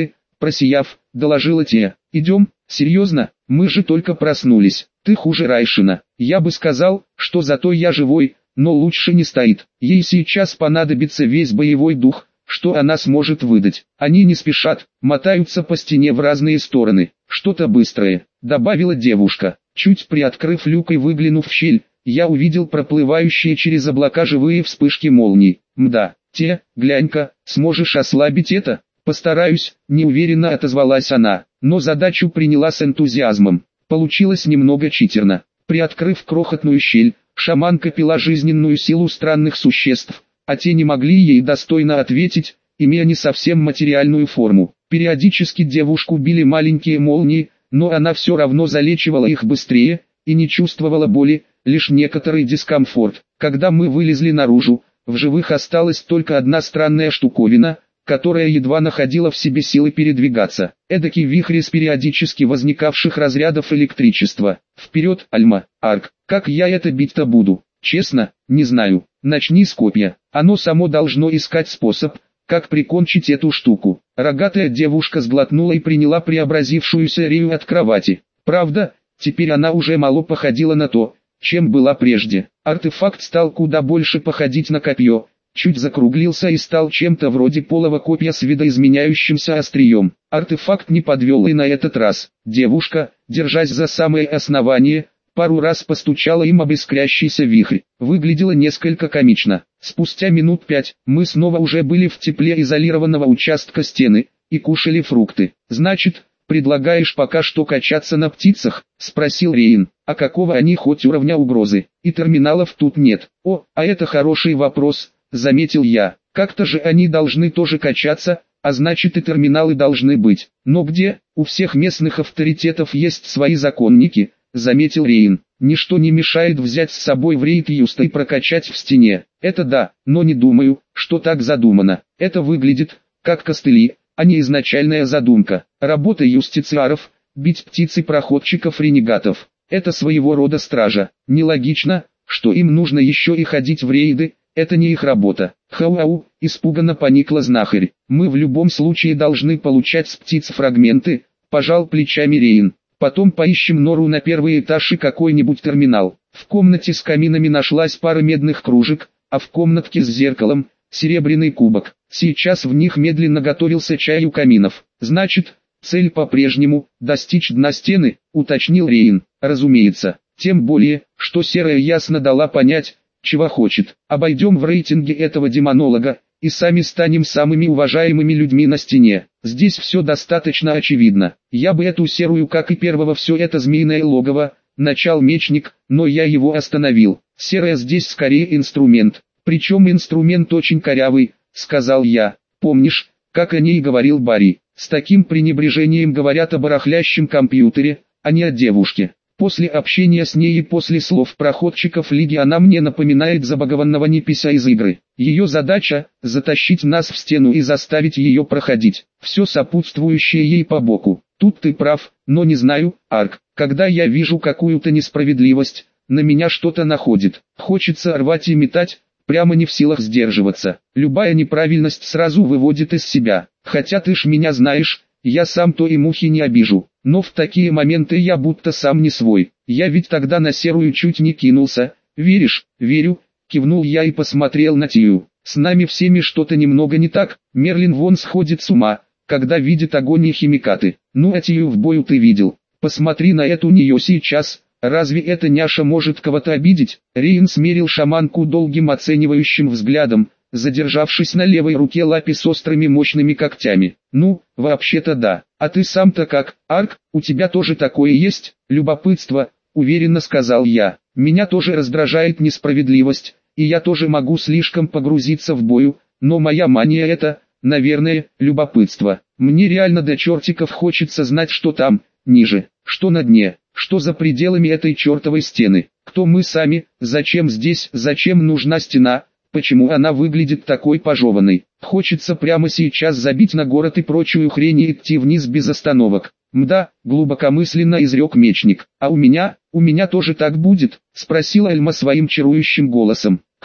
просияв, доложила те. «Идем, серьезно, мы же только проснулись, ты хуже Райшина». Я бы сказал, что зато я живой, но лучше не стоит. Ей сейчас понадобится весь боевой дух, что она сможет выдать. Они не спешат, мотаются по стене в разные стороны. «Что-то быстрое», — добавила девушка. Чуть приоткрыв люк и выглянув в щель, я увидел проплывающие через облака живые вспышки молний. «Мда, глянь-ка, сможешь ослабить это?» «Постараюсь», — неуверенно отозвалась она, но задачу приняла с энтузиазмом. Получилось немного читерно. Приоткрыв крохотную щель, шаманка пила жизненную силу странных существ, а те не могли ей достойно ответить, имея не совсем материальную форму. Периодически девушку били маленькие молнии, но она все равно залечивала их быстрее, и не чувствовала боли, лишь некоторый дискомфорт. Когда мы вылезли наружу, в живых осталась только одна странная штуковина, которая едва находила в себе силы передвигаться. Эдакий вихрь из периодически возникавших разрядов электричества. «Вперед, Альма, Арк, как я это бить-то буду? Честно, не знаю. Начни с копья. Оно само должно искать способ, как прикончить эту штуку». Рогатая девушка сглотнула и приняла преобразившуюся Рию от кровати. Правда, теперь она уже мало походила на то, чем была прежде. Артефакт стал куда больше походить на копье, чуть закруглился и стал чем-то вроде полого копья с видоизменяющимся острием. Артефакт не подвел и на этот раз. Девушка, держась за самое основание, пару раз постучала им об искрящийся вихрь. Выглядело несколько комично. Спустя минут 5, мы снова уже были в тепле изолированного участка стены, и кушали фрукты. «Значит, предлагаешь пока что качаться на птицах?» — спросил Рейн. «А какого они хоть уровня угрозы? И терминалов тут нет». «О, а это хороший вопрос», — заметил я. «Как-то же они должны тоже качаться, а значит и терминалы должны быть. Но где? У всех местных авторитетов есть свои законники», — заметил Рейн. «Ничто не мешает взять с собой в рейд Юста и прокачать в стене». «Это да, но не думаю, что так задумано. Это выглядит, как костыли, а не изначальная задумка. Работа юстициаров — бить птиц и проходчиков-ренегатов. Это своего рода стража. Нелогично, что им нужно еще и ходить в рейды, это не их работа». «Хау-ау», — испуганно поникла знахарь. «Мы в любом случае должны получать с птиц фрагменты», — пожал плечами Рейн. «Потом поищем нору на первый этаж и какой-нибудь терминал». В комнате с каминами нашлась пара медных кружек, а в комнатке с зеркалом — серебряный кубок. Сейчас в них медленно готовился чай у каминов. «Значит, цель по-прежнему — достичь дна стены», — уточнил Рейн. «Разумеется, тем более, что Серая ясно дала понять, чего хочет. Обойдем в рейтинге этого демонолога, и сами станем самыми уважаемыми людьми на стене. Здесь все достаточно очевидно. Я бы эту Серую, как и первого все это змеиное логово, начал мечник, но я его остановил. Серая здесь скорее инструмент. Причем инструмент очень корявый», — сказал я. «Помнишь, как о ней говорил Барри? С таким пренебрежением говорят о барахлящем компьютере, а не о девушке. После общения с ней и после слов проходчиков Лиги она мне напоминает забагованного непися из игры. Ее задача — затащить нас в стену и заставить ее проходить. Все сопутствующее ей по боку. Тут ты прав, но не знаю, Арк. Когда я вижу какую-то несправедливость, на меня что-то находит. Хочется рвать и метать, прямо не в силах сдерживаться. Любая неправильность сразу выводит из себя. Хотя ты ж меня знаешь, я сам то и мухи не обижу. Но в такие моменты я будто сам не свой. Я ведь тогда на Серую чуть не кинулся. Веришь?» «Верю», — кивнул я и посмотрел на Тию. «С нами всеми что-то немного не так. Мерлин вон сходит с ума, когда видит огонь и химикаты. Ну а Тию в бою ты видел. Посмотри на эту нее сейчас. Разве эта няша может кого-то обидеть?» Рейн смерил шаманку долгим оценивающим взглядом, задержавшись на левой руке лапе с острыми мощными когтями. «Ну, вообще-то да. А ты сам-то как, Арк, у тебя тоже такое есть?» «Любопытство», — уверенно сказал я. «Меня тоже раздражает несправедливость, и я тоже могу слишком погрузиться в бою, но моя мания это, наверное, любопытство. Мне реально до чертиков хочется знать, что там, ниже, что на дне, что за пределами этой чертовой стены. Кто мы сами, зачем здесь, зачем нужна стена, почему она выглядит такой пожеванной. Хочется прямо сейчас забить на город и прочую хрень и идти вниз без остановок». «Мда», — глубокомысленно изрек мечник. «А у меня тоже так будет?» — спросила Альма своим чарующим голосом. «Кто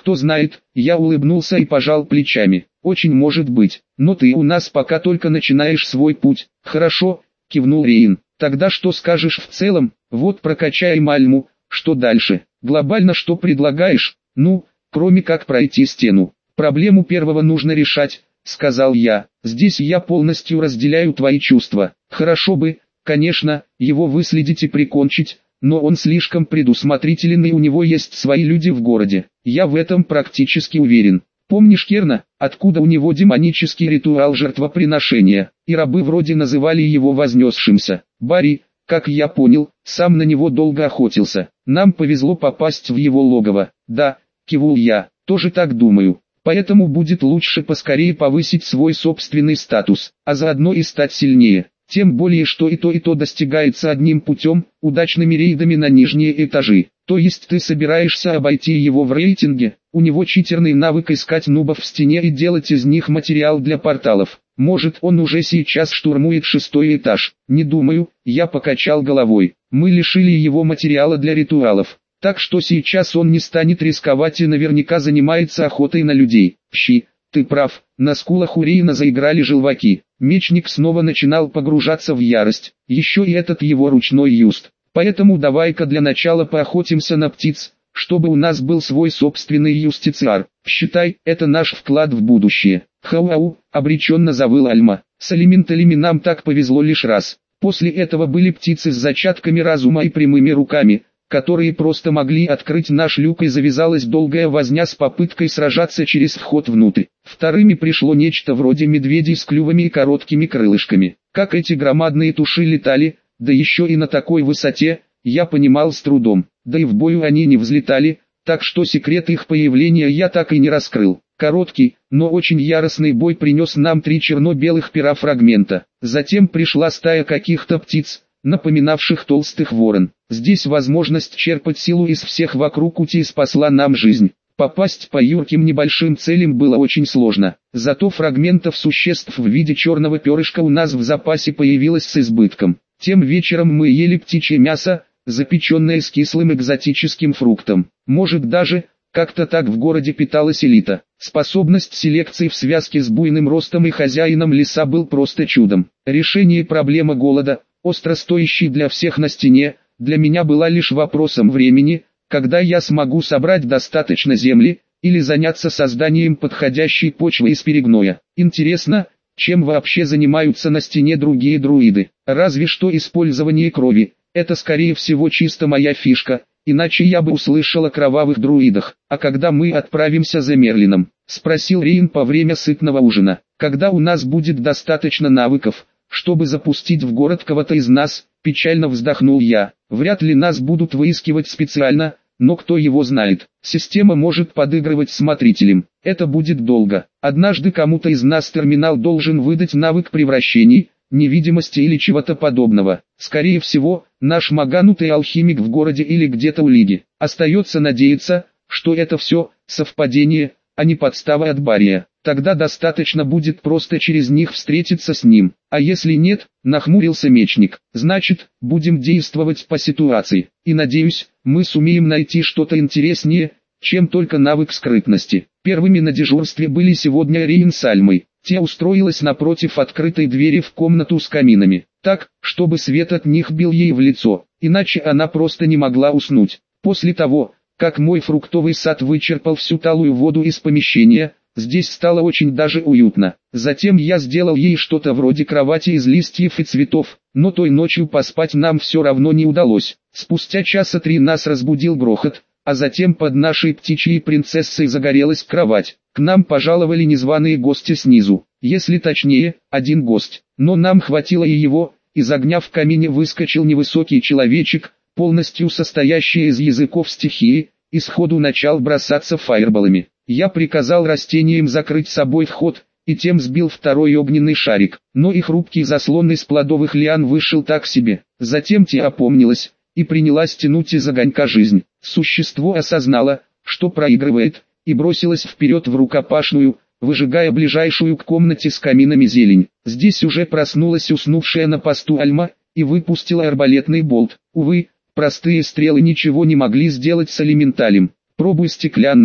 кто знает, я улыбнулся и пожал плечами. Очень может быть, но ты у нас пока только начинаешь свой путь. Хорошо, кивнул Рейн. Тогда что скажешь в целом? Вот прокачаем Альму, что дальше? Глобально что предлагаешь? Ну, кроме как пройти стену. Проблему первого нужно решать, сказал я. Здесь я полностью разделяю твои чувства. Хорошо бы, конечно, его выследить и прикончить, но он слишком предусмотрителен и у него есть свои люди в городе. Я в этом практически уверен. Помнишь Керна, откуда у него демонический ритуал жертвоприношения, и рабы вроде называли его вознесшимся. Барри, как я понял, сам на него долго охотился. Нам повезло попасть в его логово. Да, кивнул я, тоже так думаю. Поэтому будет лучше поскорее повысить свой собственный статус, а заодно и стать сильнее. Тем более что и то достигается одним путем, удачными рейдами на нижние этажи. То есть ты собираешься обойти его в рейтинге, у него читерный навык искать нубов в стене и делать из них материал для порталов. Может он уже сейчас штурмует 6-й этаж. Не думаю, я покачал головой. Мы лишили его материала для ритуалов. Так что сейчас он не станет рисковать и наверняка занимается охотой на людей. Щи, ты прав, на скулах у Рейна заиграли желваки. Мечник снова начинал погружаться в ярость. Еще и этот его ручной юст. Поэтому давай-ка для начала поохотимся на птиц, чтобы у нас был свой собственный юстициар. Считай, это наш вклад в будущее. Хау-ау, обреченно завыл Альма. С элементалями нам так повезло лишь раз. После этого были птицы с зачатками разума и прямыми руками, которые просто могли открыть наш люк, и завязалась долгая возня с попыткой сражаться через вход внутрь. Вторыми пришло нечто вроде медведей с клювами и короткими крылышками. Как эти громадные туши летали, да еще и на такой высоте, я понимал с трудом. Да и в бою они не взлетали, так что секрет их появления я так и не раскрыл. Короткий, но очень яростный бой принес нам 3 черно-белых пера фрагмента. Затем пришла стая каких-то птиц, напоминавших толстых ворон. Здесь возможность черпать силу из всех вокруг ути спасла нам жизнь. Попасть по юрким небольшим целям было очень сложно. Зато фрагментов существ в виде черного перышка у нас в запасе появилось с избытком. Тем вечером мы ели птичье мясо, запеченное с кислым экзотическим фруктом. Может даже, как-то так в городе питалась элита. Способность селекции в связке с буйным ростом и хозяином леса был просто чудом. Решение проблемы голода, остро стоящей для всех на стене, для меня была лишь вопросом времени, когда я смогу собрать достаточно земли, или заняться созданием подходящей почвы из перегноя. Интересно, чем вообще занимаются на стене другие друиды? Разве что использование крови, это скорее всего чисто моя фишка, иначе я бы услышал о кровавых друидах. А когда мы отправимся за Мерлином? Спросил Рейн по время сытного ужина. Когда у нас будет достаточно навыков, чтобы запустить в город кого-то из нас, печально вздохнул я. Вряд ли нас будут выискивать специально, но кто его знает. Система может подыгрывать смотрителям. Это будет долго. Однажды кому-то из нас терминал должен выдать навык превращений, невидимости или чего-то подобного. Скорее всего, наш маганутый алхимик в городе или где-то у Лиги. Остается надеяться, что это все совпадение, а не подстава от Бария. Тогда достаточно будет просто через них встретиться с ним. А если нет, нахмурился мечник, значит, будем действовать по ситуации. И надеюсь, мы сумеем найти что-то интереснее, чем только навык скрытности. Первыми на дежурстве были сегодня Рейн с Альмой. Те устроилась напротив открытой двери в комнату с каминами, так, чтобы свет от них бил ей в лицо, иначе она просто не могла уснуть. После того, как мой фруктовый сад вычерпал всю талую воду из помещения, здесь стало очень даже уютно. Затем я сделал ей что-то вроде кровати из листьев и цветов, но той ночью поспать нам все равно не удалось. Спустя часа 3 нас разбудил грохот, а затем под нашей птичьей принцессой загорелась кровать. К нам пожаловали незваные гости снизу, если точнее, один гость, но нам хватило и его. Из огня в камине выскочил невысокий человечек, полностью состоящий из языков стихии, и сходу начал бросаться фаерболами. Я приказал растениям закрыть собой вход, и тем сбил второй огненный шарик, но и хрупкий заслон из плодовых лиан вышел так себе. Затем те опомнилась, и принялась тянуть из огонька жизнь. Существо осознало, что проигрывает, и бросилось вперед в рукопашную, выжигая ближайшую к комнате с каминами зелень. Здесь уже проснулась уснувшая на посту Альма, и выпустила арбалетный болт. Увы, простые стрелы ничего не могли сделать с элементалем. «Пробуй стеклянные»,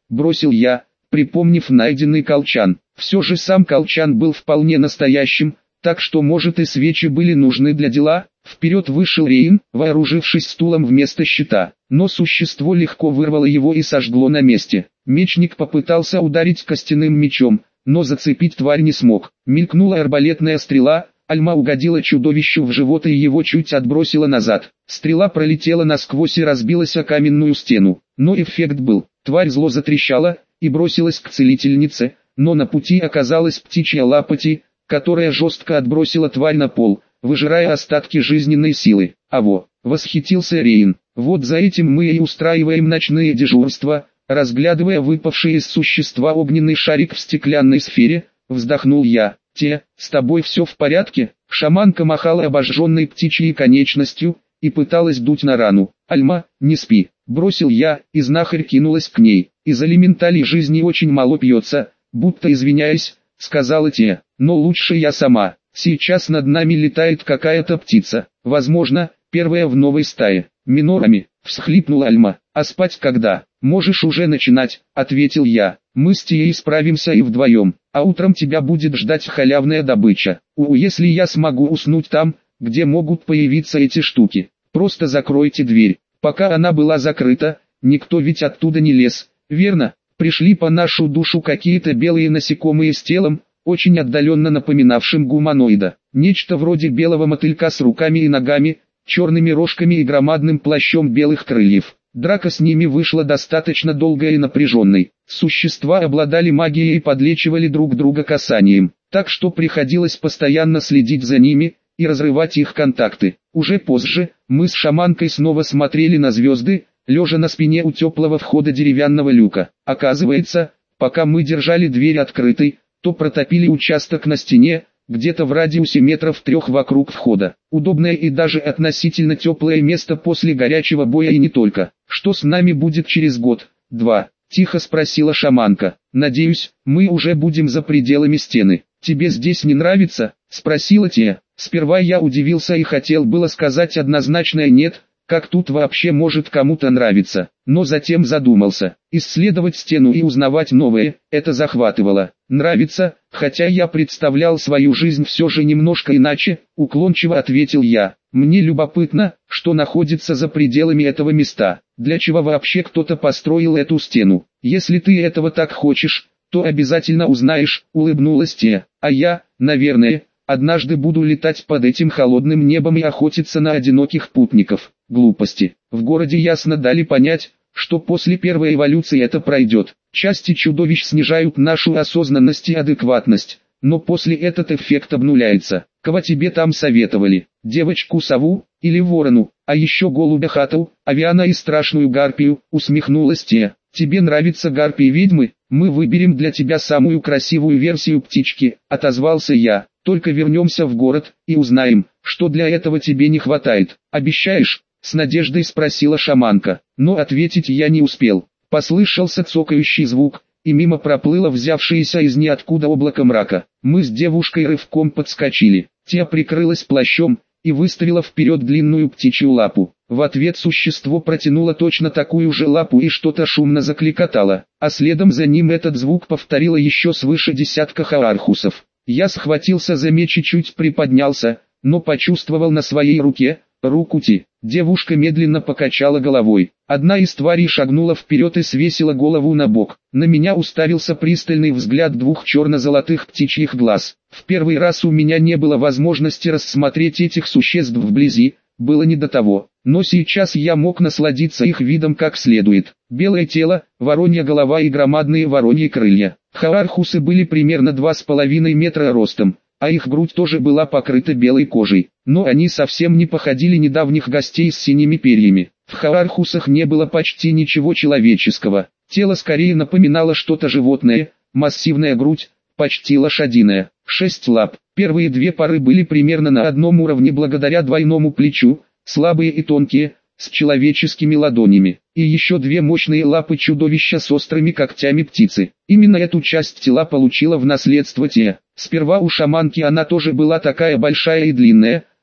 бросил я, припомнив найденный колчан. Все же сам колчан был вполне настоящим, так что может и свечи были нужны для дела. Вперед вышел Рейн, вооружившись стулом вместо щита, но существо легко вырвало его и сожгло на месте. Мечник попытался ударить костяным мечом, но зацепить тварь не смог. Мелькнула арбалетная стрела, Альма угодила чудовищу в живот и его чуть отбросила назад. Стрела пролетела насквозь и разбилась о каменную стену, но эффект был. Тварь зло затрещала и бросилась к целительнице, но на пути оказалась птичья лапоть, которая жестко отбросила тварь на пол, выжирая остатки жизненной силы. «Аво!» — восхитился Рейн. «Вот за этим мы и устраиваем ночные дежурства», разглядывая выпавший из существа огненный шарик в стеклянной сфере, вздохнул я. С тобой все в порядке?» Шаманка махала обожженной птичьей конечностью и пыталась дуть на рану. «Альма, не спи», — бросил я, и знахарь кинулась к ней. «Из элементалей жизни очень мало пьется», будто извиняясь, сказала те. «Но лучше я сама. Сейчас над нами летает какая-то птица, возможно, первая в новой стае. Минорами», — всхлипнула Альма. «А спать когда?» «Можешь уже начинать», — ответил я. «Мы с Тией справимся и вдвоем, а утром тебя будет ждать халявная добыча. Если я смогу уснуть там, где могут появиться эти штуки, просто закройте дверь». Пока она была закрыта, никто ведь оттуда не лез, верно? Пришли по нашу душу какие-то белые насекомые с телом, очень отдаленно напоминавшим гуманоида. Нечто вроде белого мотылька с руками и ногами, черными рожками и громадным плащом белых крыльев. Драка с ними вышла достаточно долгой и напряженной. Существа обладали магией и подлечивали друг друга касанием, так что приходилось постоянно следить за ними и разрывать их контакты. Уже позже, мы с шаманкой снова смотрели на звезды, лежа на спине у теплого входа деревянного люка. Оказывается, пока мы держали дверь открытой, то протопили участок на стене, где-то в радиусе метров 3 вокруг входа. Удобное и даже относительно теплое место после горячего боя и не только. «Что с нами будет через год-два?» — тихо спросила шаманка. «Надеюсь, мы уже будем за пределами стены. Тебе здесь не нравится?» — спросила Тия. Сперва я удивился и хотел было сказать однозначное «нет», как тут вообще может кому-то нравиться, но затем задумался. Исследовать стену и узнавать новое – это захватывало. Нравится, хотя я представлял свою жизнь все же немножко иначе, уклончиво ответил я. Мне любопытно, что находится за пределами этого места, для чего вообще кто-то построил эту стену. Если ты этого так хочешь, то обязательно узнаешь, улыбнулась Тия. А я, наверное, однажды буду летать под этим холодным небом и охотиться на одиноких путников. Глупости. В городе ясно дали понять, что после первой эволюции это пройдет. Части чудовищ снижают нашу осознанность и адекватность, но после этот эффект обнуляется. Кого тебе там советовали? Девочку-сову или ворону, а еще голубя-хату, авиана и страшную гарпию, усмехнулась Тия. Тебе нравятся гарпии-ведьмы? Мы выберем для тебя самую красивую версию птички, отозвался я. Только вернемся в город и узнаем, что для этого тебе не хватает. Обещаешь? С надеждой спросила шаманка, но ответить я не успел. Послышался цокающий звук, и мимо проплыло взявшееся из ниоткуда облако мрака. Мы с девушкой рывком подскочили. Тия прикрылась плащом и выставила вперед длинную птичью лапу. В ответ существо протянуло точно такую же лапу и что-то шумно закликотало, а следом за ним этот звук повторило еще свыше десятка хаархусов. Я схватился за меч и чуть приподнялся, но почувствовал на своей руке руку Ти. Девушка медленно покачала головой. Одна из тварей шагнула вперед и свесила голову на бок. На меня уставился пристальный взгляд двух черно-золотых птичьих глаз. В первый раз у меня не было возможности рассмотреть этих существ вблизи, было не до того. Но сейчас я мог насладиться их видом как следует. Белое тело, воронья голова и громадные вороньи крылья. Хаархусы были примерно 2,5 метра ростом, а их грудь тоже была покрыта белой кожей. Но они совсем не походили недавних гостей с синими перьями. В хаархусах не было почти ничего человеческого. Тело скорее напоминало что-то животное, массивная грудь, почти лошадиная. 6 лап. Первые 2 пары были примерно на одном уровне благодаря двойному плечу, слабые и тонкие, с человеческими ладонями. И еще 2 мощные лапы чудовища с острыми когтями птицы. Именно эту часть тела получила в наследство Тия. Сперва у шаманки она тоже была такая большая и длинная,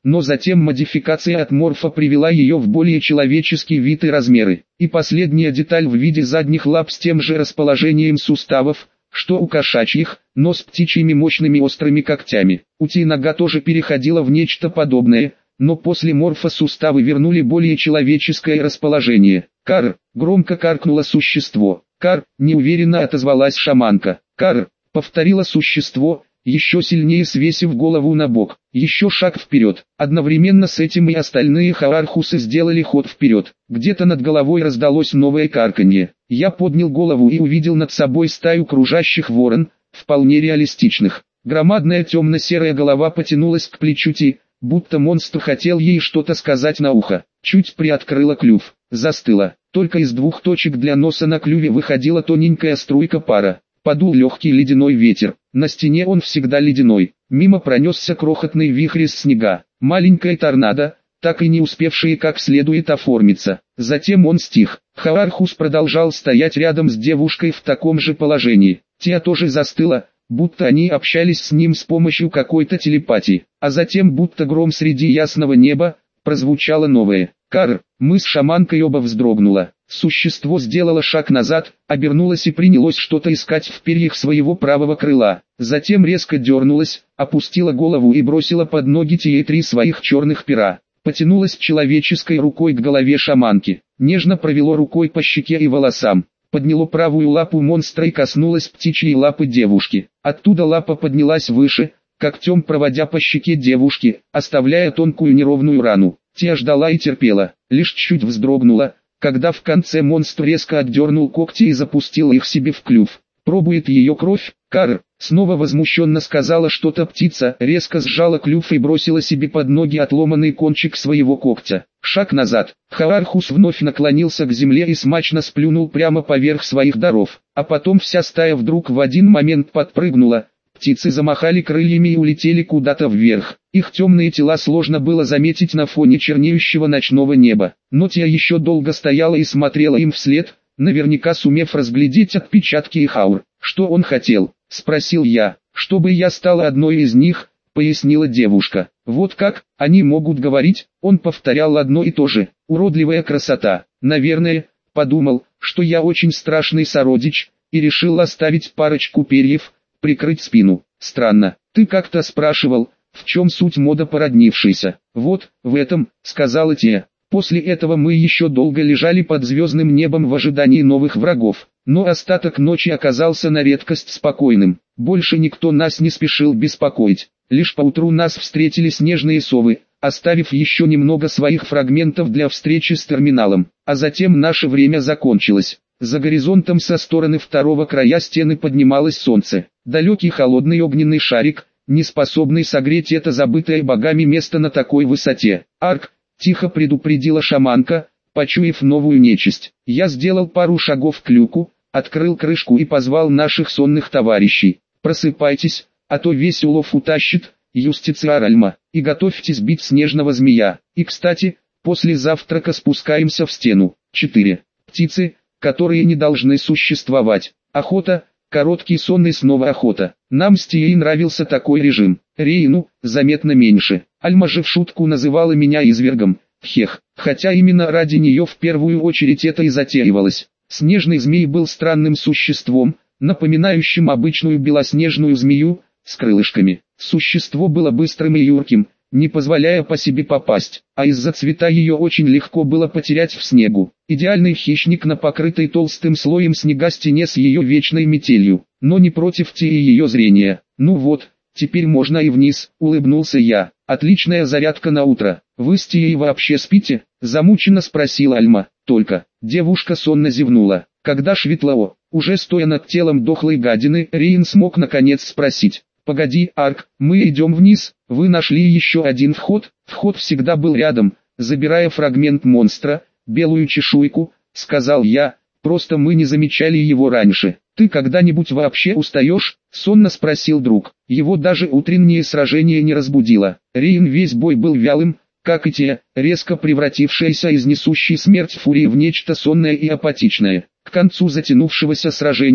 но затем модификация от морфа привела ее в более человеческий вид и размеры. И последняя деталь в виде задних лап с тем же расположением суставов, что у кошачьих, но с птичьими мощными острыми когтями. Утиная нога тоже переходила в нечто подобное, но после морфа суставы вернули более человеческое расположение. «Кар!» — громко каркнуло существо. «Кар!» — неуверенно отозвалась шаманка. «Кар!» — повторило существо, еще сильнее свесив голову на бок. Еще шаг вперед. Одновременно с этим и остальные хаархусы сделали ход вперед. Где-то над головой раздалось новое карканье. Я поднял голову и увидел над собой стаю кружащих ворон, вполне реалистичных. Громадная темно-серая голова потянулась к плечу Ти, будто монстр хотел ей что-то сказать на ухо. Чуть приоткрыла клюв. Застыла. Только из двух точек для носа на клюве выходила тоненькая струйка пара. Подул легкий ледяной ветер. На стене он всегда ледяной. Мимо пронесся крохотный вихрь из снега. Маленькая торнадо, так и не успевшие как следует оформиться. Затем он стих. Хаархус продолжал стоять рядом с девушкой в таком же положении. Тия тоже застыла, будто они общались с ним с помощью какой-то телепатии. А затем, будто гром среди ясного неба, прозвучало новое. «Кар!» Мы с шаманкой оба вздрогнула. Существо сделало шаг назад, обернулось и принялось что-то искать в перьях своего правого крыла. Затем резко дернулось, опустило голову и бросило под ноги Тие 3 своих черных пера. Потянулось человеческой рукой к голове шаманки. Нежно провело рукой по щеке и волосам. Подняло правую лапу монстра и коснулось птичьей лапы девушки. Оттуда лапа поднялась выше, когтем проводя по щеке девушки, оставляя тонкую неровную рану. Тия ждала и терпела, лишь чуть вздрогнула, когда в конце монстр резко отдернул когти и запустил их себе в клюв. «Пробует ее кровь?» «Кар!» Снова возмущенно сказала что-то птица, резко сжала клюв и бросила себе под ноги отломанный кончик своего когтя. Шаг назад. Хаархус вновь наклонился к земле и смачно сплюнул прямо поверх своих даров. А потом вся стая вдруг в один момент подпрыгнула. Птицы замахали крыльями и улетели куда-то вверх. Их темные тела сложно было заметить на фоне чернеющего ночного неба. Но Тия еще долго стояла и смотрела им вслед, наверняка сумев разглядеть отпечатки их аур. «Что он хотел?» — спросил я. «Чтобы я стала одной из них», — пояснила девушка. «Вот как, они могут говорить?» Он повторял одно и то же. «Уродливая красота». Наверное, подумал, что я очень страшный сородич, и решил оставить парочку перьев, прикрыть спину. «Странно, ты как-то спрашивал, в чем суть мода породнившейся?» «Вот, в этом», — сказала Тия. После этого мы еще долго лежали под звездным небом в ожидании новых врагов. Но остаток ночи оказался на редкость спокойным. Больше никто нас не спешил беспокоить. Лишь поутру нас встретили снежные совы, оставив еще немного своих фрагментов для встречи с терминалом. А затем наше время закончилось. За горизонтом со стороны второго края стены поднималось солнце. Далекий холодный огненный шарик, не способный согреть это забытое богами место на такой высоте. «Арк!» — тихо предупредила шаманка, почуяв новую нечисть. Я сделал пару шагов к люку, открыл крышку и позвал наших сонных товарищей. «Просыпайтесь, а то весь улов утащит, юстициар Альма, и готовьтесь бить снежного змея. И кстати, после завтрака спускаемся в стену». 4. Птицы, которые не должны существовать. Охота, короткий сон и снова охота. Нам с Тией нравился такой режим. Рейну заметно меньше. Альма же в шутку называла меня извергом. Хех, хотя именно ради нее в первую очередь это и затеивалось. Снежный змей был странным существом, напоминающим обычную белоснежную змею, с крылышками. Существо было быстрым и юрким, не позволяя по себе попасть, а из-за цвета ее очень легко было потерять в снегу. Идеальный хищник на покрытой толстым слоем снега стене с ее вечной метелью, но не против Тии и ее зрения. «Ну вот, теперь можно и вниз», — улыбнулся я. «Отличная зарядка на утро. Вы с Тией вообще спите?» — замученно спросила Альма. «Только». Девушка сонно зевнула. Когда светло, уже стоя над телом дохлой гадины, Рейн смог наконец спросить. «Погоди, Арк, мы идем вниз, вы нашли еще один вход?» «Вход всегда был рядом, забирая фрагмент монстра, белую чешуйку», — сказал я, «просто мы не замечали его раньше». «Ты когда-нибудь вообще устаешь?» — сонно спросил друг. Его даже утреннее сражение не разбудило. Рейн весь бой был вялым, как и те, резко превратившаяся из несущей смерть фурии в нечто сонное и апатичное. К концу затянувшегося сражения,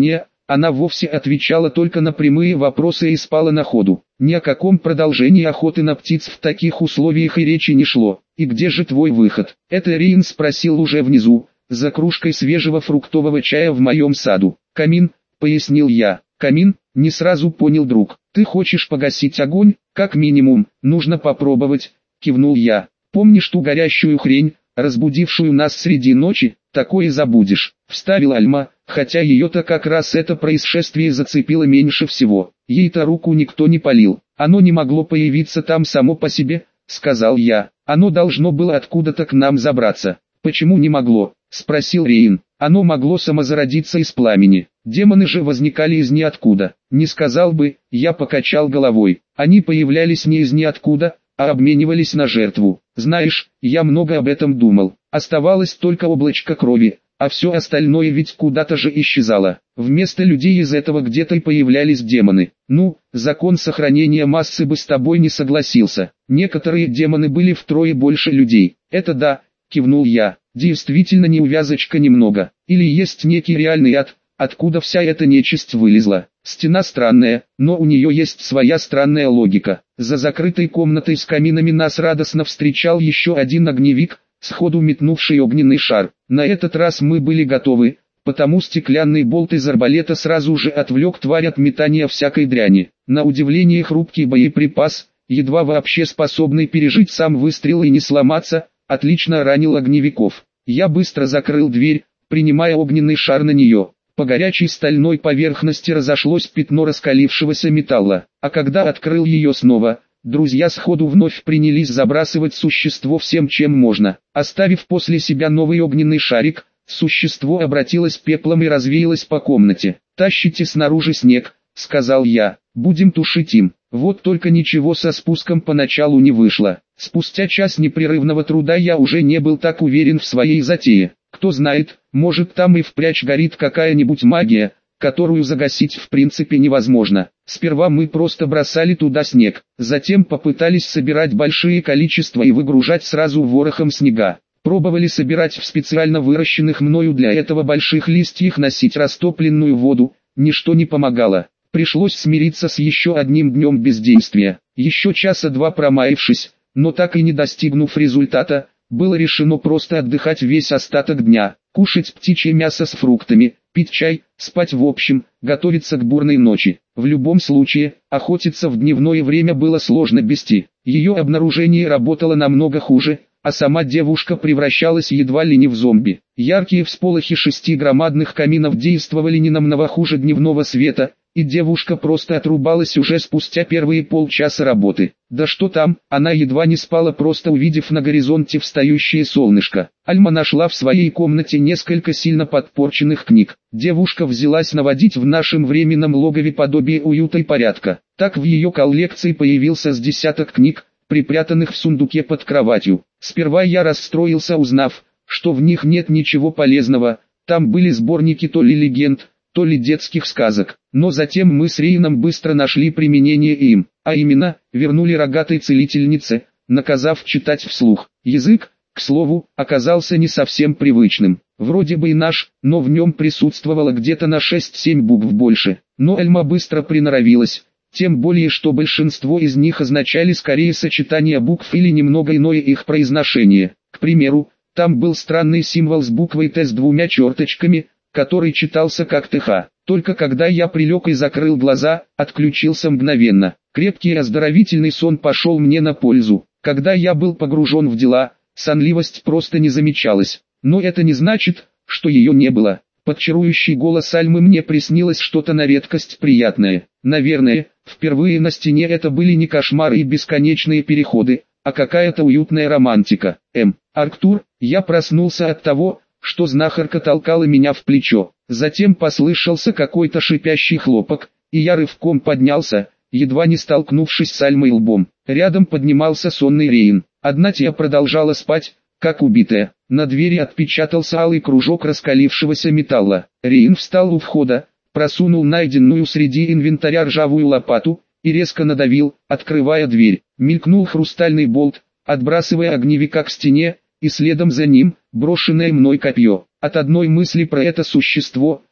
Она вовсе отвечала только на прямые вопросы и спала на ходу. Ни о каком продолжении охоты на птиц в таких условиях и речи не шло. «И где же твой выход?» Это Рейн спросил уже внизу, за кружкой свежего фруктового чая в моем саду. «Камин», — пояснил я. «Камин?» — не сразу понял друг. «Ты хочешь погасить огонь? Как минимум, нужно попробовать», — кивнул я. «Помнишь ту горящую хрень, разбудившую нас среди ночи? Такое забудешь», — вставила Альма, хотя ее-то как раз это происшествие зацепило меньше всего. Ей-то руку никто не палил. «Оно не могло появиться там само по себе», — сказал я. «Оно должно было откуда-то к нам забраться». «Почему не могло?» — спросил Рейн. «Оно могло самозародиться из пламени. Демоны же возникали из ниоткуда». «Не сказал бы», — я покачал головой. «Они появлялись не из ниоткуда, а обменивались на жертву. Знаешь, я много об этом думал. Оставалось только облачко крови, а все остальное ведь куда-то же исчезало. Вместо людей из этого где-то и появлялись демоны. Ну, закон сохранения массы бы с тобой не согласился. Некоторые демоны были втрое больше людей». «Это да», — кивнул я. «Действительно неувязочка немного. Или есть некий реальный ад, откуда вся эта нечисть вылезла. Стена странная, но у нее есть своя странная логика». За закрытой комнатой с каминами нас радостно встречал еще один огневик, сходу метнувший огненный шар. На этот раз мы были готовы, потому стеклянный болт из арбалета сразу же отвлек тварь от метания всякой дряни. На удивление хрупкий боеприпас, едва вообще способный пережить сам выстрел и не сломаться, отлично ранил огневиков. Я быстро закрыл дверь, принимая огненный шар на нее. По горячей стальной поверхности разошлось пятно раскалившегося металла, а когда открыл ее снова, друзья сходу вновь принялись забрасывать существо всем чем можно. Оставив после себя новый огненный шарик, существо обратилось пеплом и развеялось по комнате. «Тащите снаружи снег», — сказал я, — «будем тушить им». Вот только ничего со спуском поначалу не вышло. Спустя час непрерывного труда я уже не был так уверен в своей затее. Кто знает, может там и впрячь горит какая-нибудь магия, которую загасить в принципе невозможно. Сперва мы просто бросали туда снег, затем попытались собирать большие количества и выгружать сразу ворохом снега. Пробовали собирать в специально выращенных мною для этого больших листьях, носить растопленную воду, ничто не помогало. Пришлось смириться с еще одним днем бездействия. Еще часа два промаявшись, но так и не достигнув результата, было решено просто отдыхать весь остаток дня, кушать птичье мясо с фруктами, пить чай, спать в общем, готовиться к бурной ночи. В любом случае, охотиться в дневное время было сложно без Ти. Ее обнаружение работало намного хуже, а сама девушка превращалась едва ли не в зомби. Яркие всполохи 6 громадных каминов действовали не намного хуже дневного света, и девушка просто отрубалась уже спустя первые полчаса работы. Да что там, она едва не спала, просто увидев на горизонте встающее солнышко. Альма нашла в своей комнате несколько сильно подпорченных книг. Девушка взялась наводить в нашем временном логове подобие уюта и порядка. Так в ее коллекции появился с десяток книг, припрятанных в сундуке под кроватью. Сперва я расстроился, узнав, что в них нет ничего полезного. Там были сборники то ли легенд, то ли детских сказок, но затем мы с Рейном быстро нашли применение им, а именно, вернули рогатой целительнице, наказав читать вслух. Язык, к слову, оказался не совсем привычным, вроде бы и наш, но в нем присутствовало где-то на 6-7 букв больше, но Альма быстро приноровилась, тем более что большинство из них означали скорее сочетание букв или немного иное их произношение. К примеру, там был странный символ с буквой Т с 2 черточками, который читался как ТХ. Только когда я прилег и закрыл глаза, отключился мгновенно. Крепкий и оздоровительный сон пошел мне на пользу. Когда я был погружен в дела, сонливость просто не замечалась. Но это не значит, что ее не было. Под чарующий голос Альмы мне приснилось что-то на редкость приятное. Наверное, впервые на стене это были не кошмары и бесконечные переходы, а какая-то уютная романтика. Арктур, я проснулся от того, что знахарка толкала меня в плечо. Затем послышался какой-то шипящий хлопок, и я рывком поднялся, едва не столкнувшись с Альмой лбом. Рядом поднимался сонный Рейн. Одна Тия продолжала спать, как убитая. На двери отпечатался алый кружок раскалившегося металла. Рейн встал у входа, просунул найденную среди инвентаря ржавую лопату, и резко надавил, открывая дверь. Мелькнул хрустальный болт, отбрасывая огневика к стене, и следом за ним, брошенное мной копье. От одной мысли про это существо,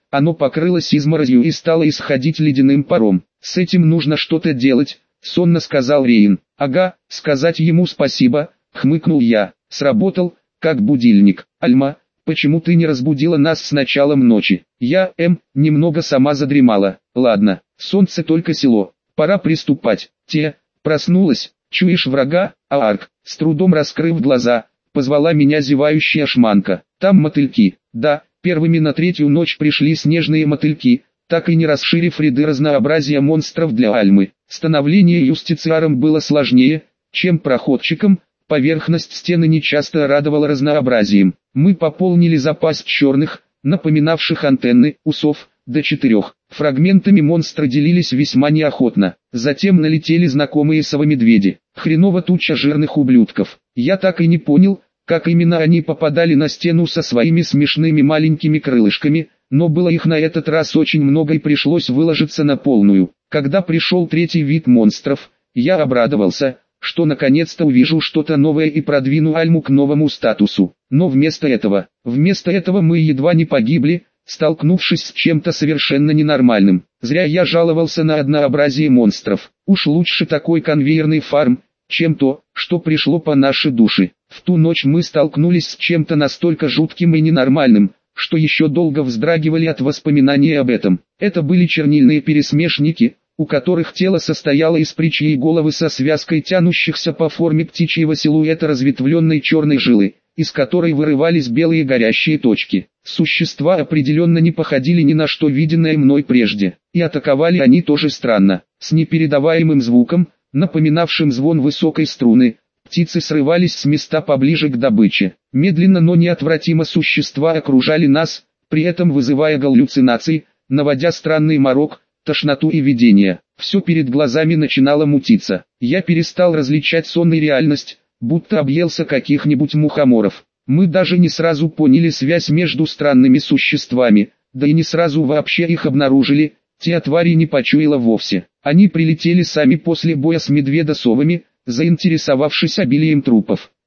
оно покрылось изморозью и стало исходить ледяным паром. «С этим нужно что-то делать», — сонно сказал Рейн. «Ага, сказать ему спасибо», — хмыкнул я. Сработал, как будильник. «Альма, почему ты не разбудила нас с началом ночи?» Я, немного сама задремала. «Ладно, солнце только село, пора приступать». Проснулась, чуешь врага, Аарк, с трудом раскрыв глаза, позвала меня зевающая шманка. «Там мотыльки». Да, первыми на третью ночь пришли снежные мотыльки, так и не расширив ряды разнообразия монстров для Альмы. Становление юстициаром было сложнее, чем проходчиком, поверхность стены нечасто радовала разнообразием. Мы пополнили запас черных, напоминавших антенны, усов, до 4. Фрагментами монстры делились весьма неохотно. Затем налетели знакомые совомедведи. Хреново туча жирных ублюдков. Я так и не понял, как именно они попадали на стену со своими смешными маленькими крылышками, но было их на этот раз очень много и пришлось выложиться на полную. Когда пришел третий вид монстров, я обрадовался, что наконец-то увижу что-то новое и продвину Альму к новому статусу. Но вместо этого мы едва не погибли, столкнувшись с чем-то совершенно ненормальным. Зря я жаловался на однообразие монстров. Уж лучше такой конвейерный фарм, чем то, что пришло по нашей душе. В ту ночь мы столкнулись с чем-то настолько жутким и ненормальным, что еще долго вздрагивали от воспоминаний об этом. Это были чернильные пересмешники, у которых тело состояло из птичьей головы со связкой тянущихся по форме птичьего силуэта разветвленной черной жилы, из которой вырывались белые горящие точки. Существа определенно не походили ни на что виденное мной прежде, и атаковали они тоже странно, с непередаваемым звуком, напоминавшим звон высокой струны. Птицы срывались с места поближе к добыче. Медленно, но неотвратимо существа окружали нас, при этом вызывая галлюцинации, наводя странный морок, тошноту и видение. Все перед глазами начинало мутиться. Я перестал различать сон и реальность, будто объелся каких-нибудь мухоморов. Мы даже не сразу поняли связь между странными существами, да и не сразу вообще их обнаружили. Те твари не почуяла вовсе. Они прилетели сами после боя с медведосовыми, заинтересовавшись обилием трупов.